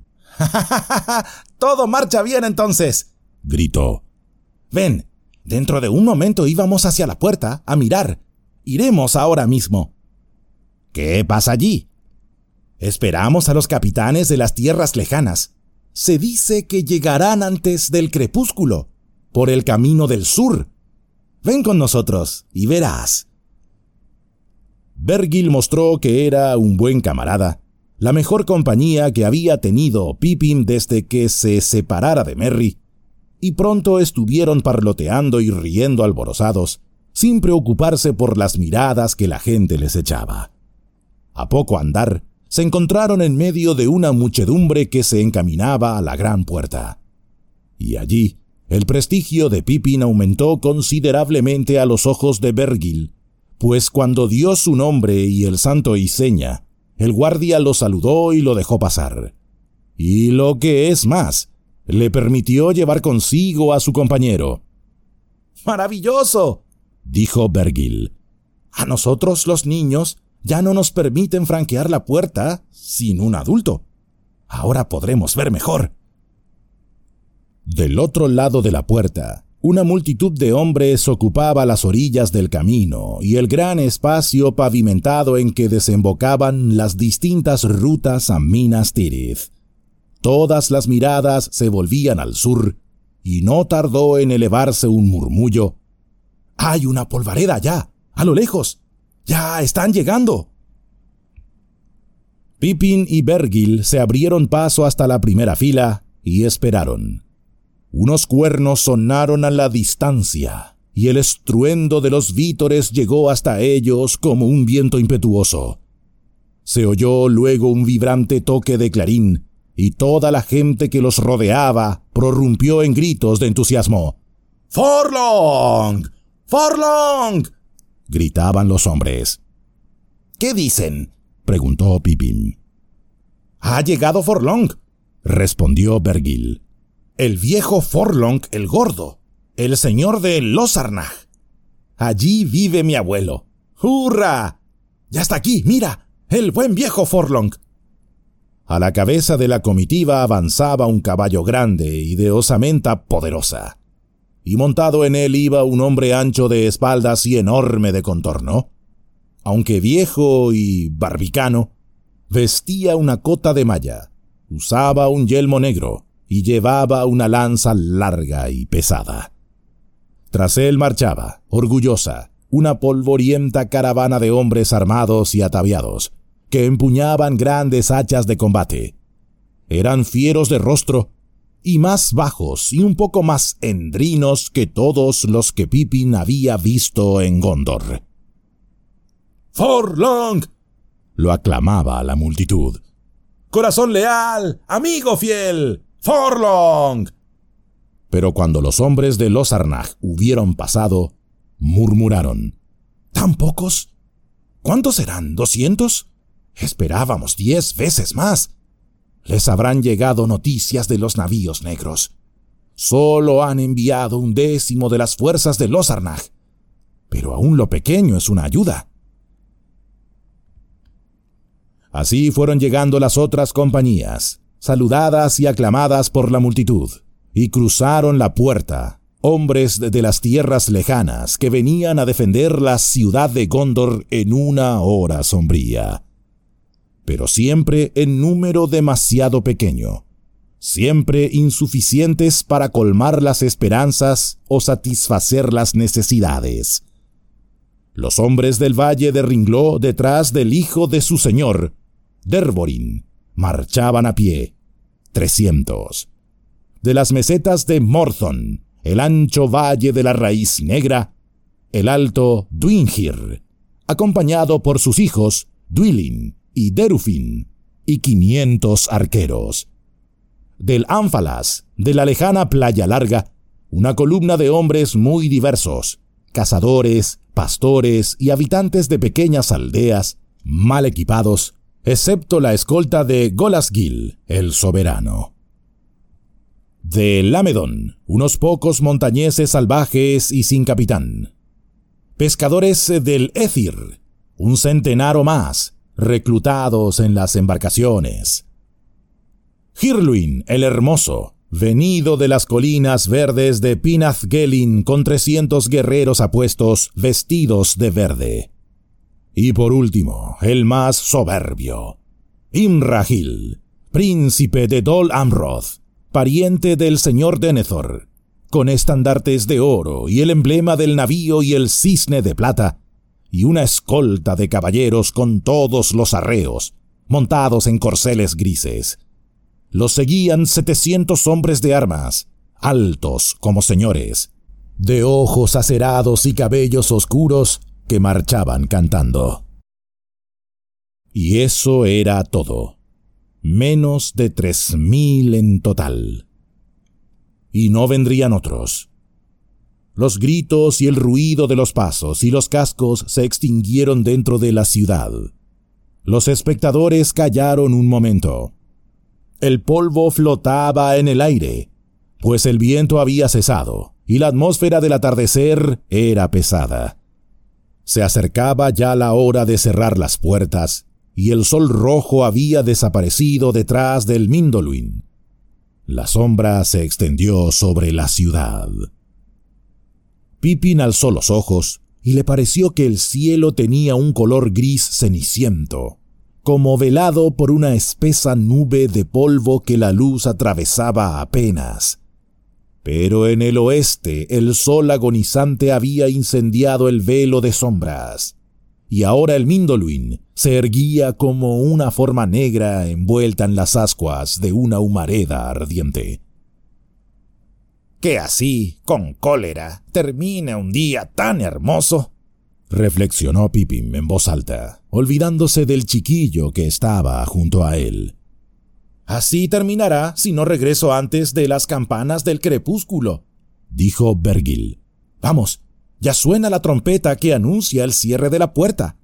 «Todo marcha bien entonces», gritó. «Ven, dentro de un momento íbamos hacia la puerta a mirar. Iremos ahora mismo». «¿Qué pasa allí?» «Esperamos a los capitanes de las tierras lejanas. Se dice que llegarán antes del crepúsculo, por el camino del sur. Ven con nosotros y verás». Bergil mostró que era un buen camarada, la mejor compañía que había tenido Pippin desde que se separara de Merry, y pronto estuvieron parloteando y riendo alborozados, sin preocuparse por las miradas que la gente les echaba. A poco andar, se encontraron en medio de una muchedumbre que se encaminaba a la gran puerta. Y allí, el prestigio de Pippin aumentó considerablemente a los ojos de Bergil, pues cuando dio su nombre y el santo y seña, el guardia lo saludó y lo dejó pasar. Y lo que es más, le permitió llevar consigo a su compañero. «¡Maravilloso!», dijo Bergil. «A nosotros los niños ya no nos permiten franquear la puerta sin un adulto. Ahora podremos ver mejor». Del otro lado de la puerta, una multitud de hombres ocupaba las orillas del camino y el gran espacio pavimentado en que desembocaban las distintas rutas a Minas Tirith. Todas las miradas se volvían al sur, y no tardó en elevarse un murmullo. «¡Hay una polvareda allá, a lo lejos! ¡Ya están llegando!». Pippin y Bergil se abrieron paso hasta la primera fila y esperaron. Unos cuernos sonaron a la distancia, y el estruendo de los vítores llegó hasta ellos como un viento impetuoso. Se oyó luego un vibrante toque de clarín, y toda la gente que los rodeaba prorrumpió en gritos de entusiasmo. «¡Forlong! ¡Forlong!», gritaban los hombres. «¿Qué dicen?», preguntó Pippin. «Ha llegado Forlong», respondió Bergil. «El viejo Forlong el Gordo, el señor de Losarnach. Allí vive mi abuelo. ¡Hurra! Ya está aquí, mira, el buen viejo Forlong». A la cabeza de la comitiva avanzaba un caballo grande y de osamenta poderosa, y montado en él iba un hombre ancho de espaldas y enorme de contorno. Aunque viejo y barbicano, vestía una cota de malla, usaba un yelmo negro y llevaba una lanza larga y pesada. Tras él marchaba, orgullosa, una polvorienta caravana de hombres armados y ataviados, que empuñaban grandes hachas de combate. Eran fieros de rostro, y más bajos y un poco más endrinos que todos los que Pippin había visto en Gondor. «¡Forlong!», lo aclamaba la multitud. «¡Corazón leal! ¡Amigo fiel! ¡Forlong!». Pero cuando los hombres de Losarnach hubieron pasado, murmuraron. «¿Tan pocos? ¿Cuántos serán? ¿200? Esperábamos 10 veces más. Les habrán llegado noticias de los navíos negros. Solo han enviado 1/10 de las fuerzas de Losarnach. Pero aún lo pequeño es una ayuda». Así fueron llegando las otras compañías, saludadas y aclamadas por la multitud, y cruzaron la puerta, hombres de las tierras lejanas que venían a defender la ciudad de Gondor en una hora sombría. Pero siempre en número demasiado pequeño, siempre insuficientes para colmar las esperanzas o satisfacer las necesidades. Los hombres del valle de Ringló, detrás del hijo de su señor, Dervorin, marchaban a pie, 300. De las mesetas de Morthon, el ancho valle de la Raíz Negra, el alto Dwingir, acompañado por sus hijos Dwylin y Derufin, y 500 arqueros. Del Ánfalas, de la lejana Playa Larga, una columna de hombres muy diversos, cazadores, pastores y habitantes de pequeñas aldeas, mal equipados, excepto la escolta de Golasgil, el soberano. De Lamedon, unos pocos montañeses salvajes y sin capitán. Pescadores del Éthir, un centenar o más, reclutados en las embarcaciones. Hirluin el Hermoso, venido de las colinas verdes de Pinathgelin con 300 guerreros apuestos vestidos de verde. Y por último, el más soberbio, Imrahil, príncipe de Dol Amroth, pariente del señor Denethor, con estandartes de oro y el emblema del navío y el cisne de plata, y una escolta de caballeros con todos los arreos, montados en corceles grises. Los seguían 700 hombres de armas, altos como señores, de ojos acerados y cabellos oscuros, que marchaban cantando. Y eso era todo. Menos de 3000 en total. Y no vendrían otros. Los gritos y el ruido de los pasos y los cascos se extinguieron dentro de la ciudad. Los espectadores callaron un momento. El polvo flotaba en el aire, pues el viento había cesado y la atmósfera del atardecer era pesada. Se acercaba ya la hora de cerrar las puertas y el sol rojo había desaparecido detrás del Mindoluin. La sombra se extendió sobre la ciudad. Pippin alzó los ojos y le pareció que el cielo tenía un color gris ceniciento, como velado por una espesa nube de polvo que la luz atravesaba apenas. Pero en el oeste el sol agonizante había incendiado el velo de sombras, y ahora el Mindoluin se erguía como una forma negra envuelta en las ascuas de una humareda ardiente. «Que así, con cólera, termine un día tan hermoso», reflexionó Pippin en voz alta, olvidándose del chiquillo que estaba junto a él. «Así terminará si no regreso antes de las campanas del crepúsculo», dijo Bergil. «Vamos, ya suena la trompeta que anuncia el cierre de la puerta».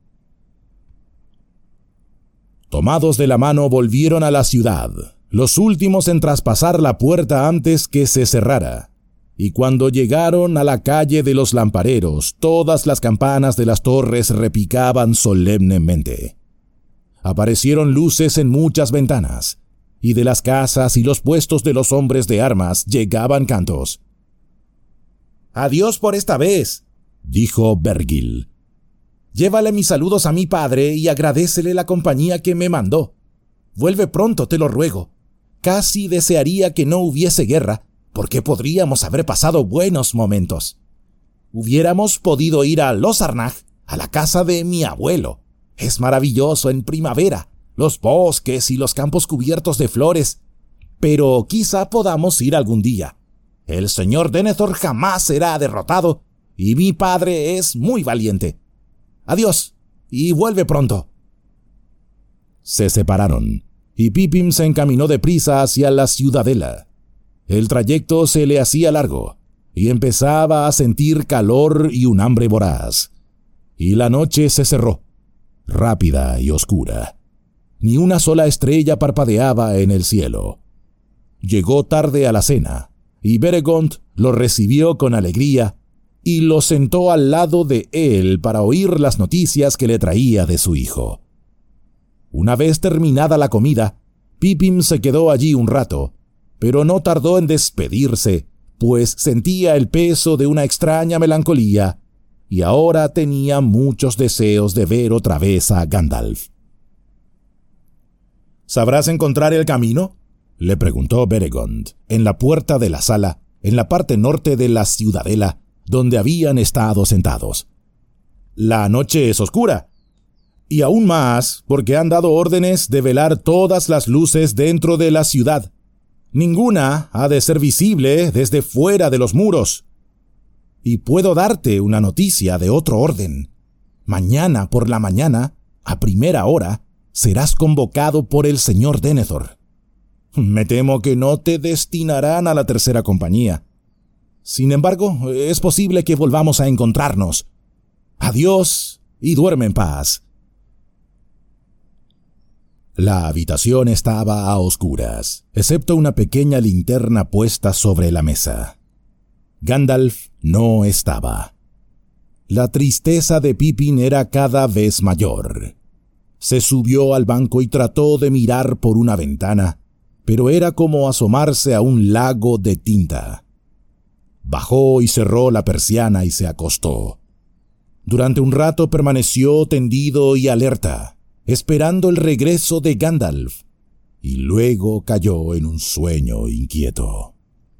Tomados de la mano volvieron a la ciudad, los últimos en traspasar la puerta antes que se cerrara. Y cuando llegaron a la calle de los lampareros, todas las campanas de las torres repicaban solemnemente. Aparecieron luces en muchas ventanas, y de las casas y los puestos de los hombres de armas llegaban cantos. «Adiós por esta vez», dijo Bergil. «Llévale mis saludos a mi padre y agradécele la compañía que me mandó. Vuelve pronto, te lo ruego. Casi desearía que no hubiese guerra, porque podríamos haber pasado buenos momentos. Hubiéramos podido ir a Losarnag, a la casa de mi abuelo. Es maravilloso en primavera, los bosques y los campos cubiertos de flores. Pero quizá podamos ir algún día. El señor Denethor jamás será derrotado, y mi padre es muy valiente. Adiós, y vuelve pronto». Se separaron, y Pippin se encaminó deprisa hacia la ciudadela. El trayecto se le hacía largo, y empezaba a sentir calor y un hambre voraz. Y la noche se cerró, rápida y oscura. Ni una sola estrella parpadeaba en el cielo. Llegó tarde a la cena, y Beregond lo recibió con alegría y lo sentó al lado de él para oír las noticias que le traía de su hijo. Una vez terminada la comida, Pippin se quedó allí un rato, pero no tardó en despedirse, pues sentía el peso de una extraña melancolía y ahora tenía muchos deseos de ver otra vez a Gandalf. «¿Sabrás encontrar el camino?», le preguntó Beregond, en la puerta de la sala, en la parte norte de la ciudadela, donde habían estado sentados. la noche es oscura. Y aún más porque han dado órdenes de velar todas las luces dentro de la ciudad. Ninguna ha de ser visible desde fuera de los muros. Y puedo darte una noticia de otro orden. Mañana por la mañana, a primera hora, serás convocado por el señor Denethor. Me temo que no te destinarán a la tercera compañía. Sin embargo, es posible que volvamos a encontrarnos. Adiós y duerme en paz. La habitación estaba a oscuras, excepto una pequeña linterna puesta sobre la mesa. Gandalf no estaba. La tristeza de Pippin era cada vez mayor. Se subió al banco y trató de mirar por una ventana, pero era como asomarse a un lago de tinta. Bajó y cerró la persiana y se acostó. Durante un rato permaneció tendido y alerta, esperando el regreso de Gandalf, y luego cayó en un sueño inquieto.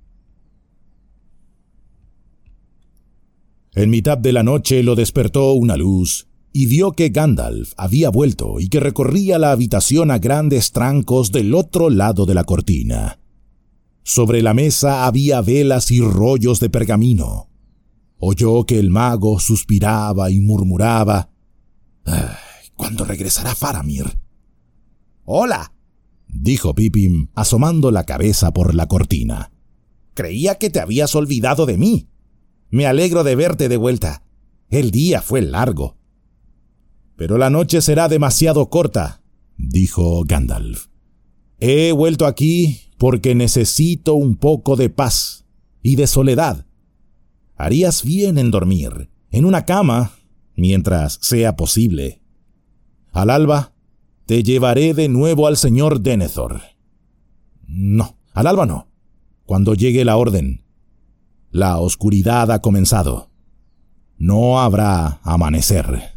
En mitad de la noche lo despertó una luz, y vio que Gandalf había vuelto y que recorría la habitación a grandes trancos del otro lado de la cortina. Sobre la mesa había velas y rollos de pergamino. Oyó que el mago suspiraba y murmuraba: ¿cuándo regresará Faramir? «Hola», dijo Pippin, asomando la cabeza por la cortina. «Creía que te habías olvidado de mí. Me alegro de verte de vuelta. El día fue largo». «Pero la noche será demasiado corta», dijo Gandalf. «He vuelto aquí porque necesito un poco de paz y de soledad. Harías bien en dormir en una cama mientras sea posible. Al alba te llevaré de nuevo al señor Denethor». «No, al alba no. Cuando llegue la orden. La oscuridad ha comenzado. No habrá amanecer».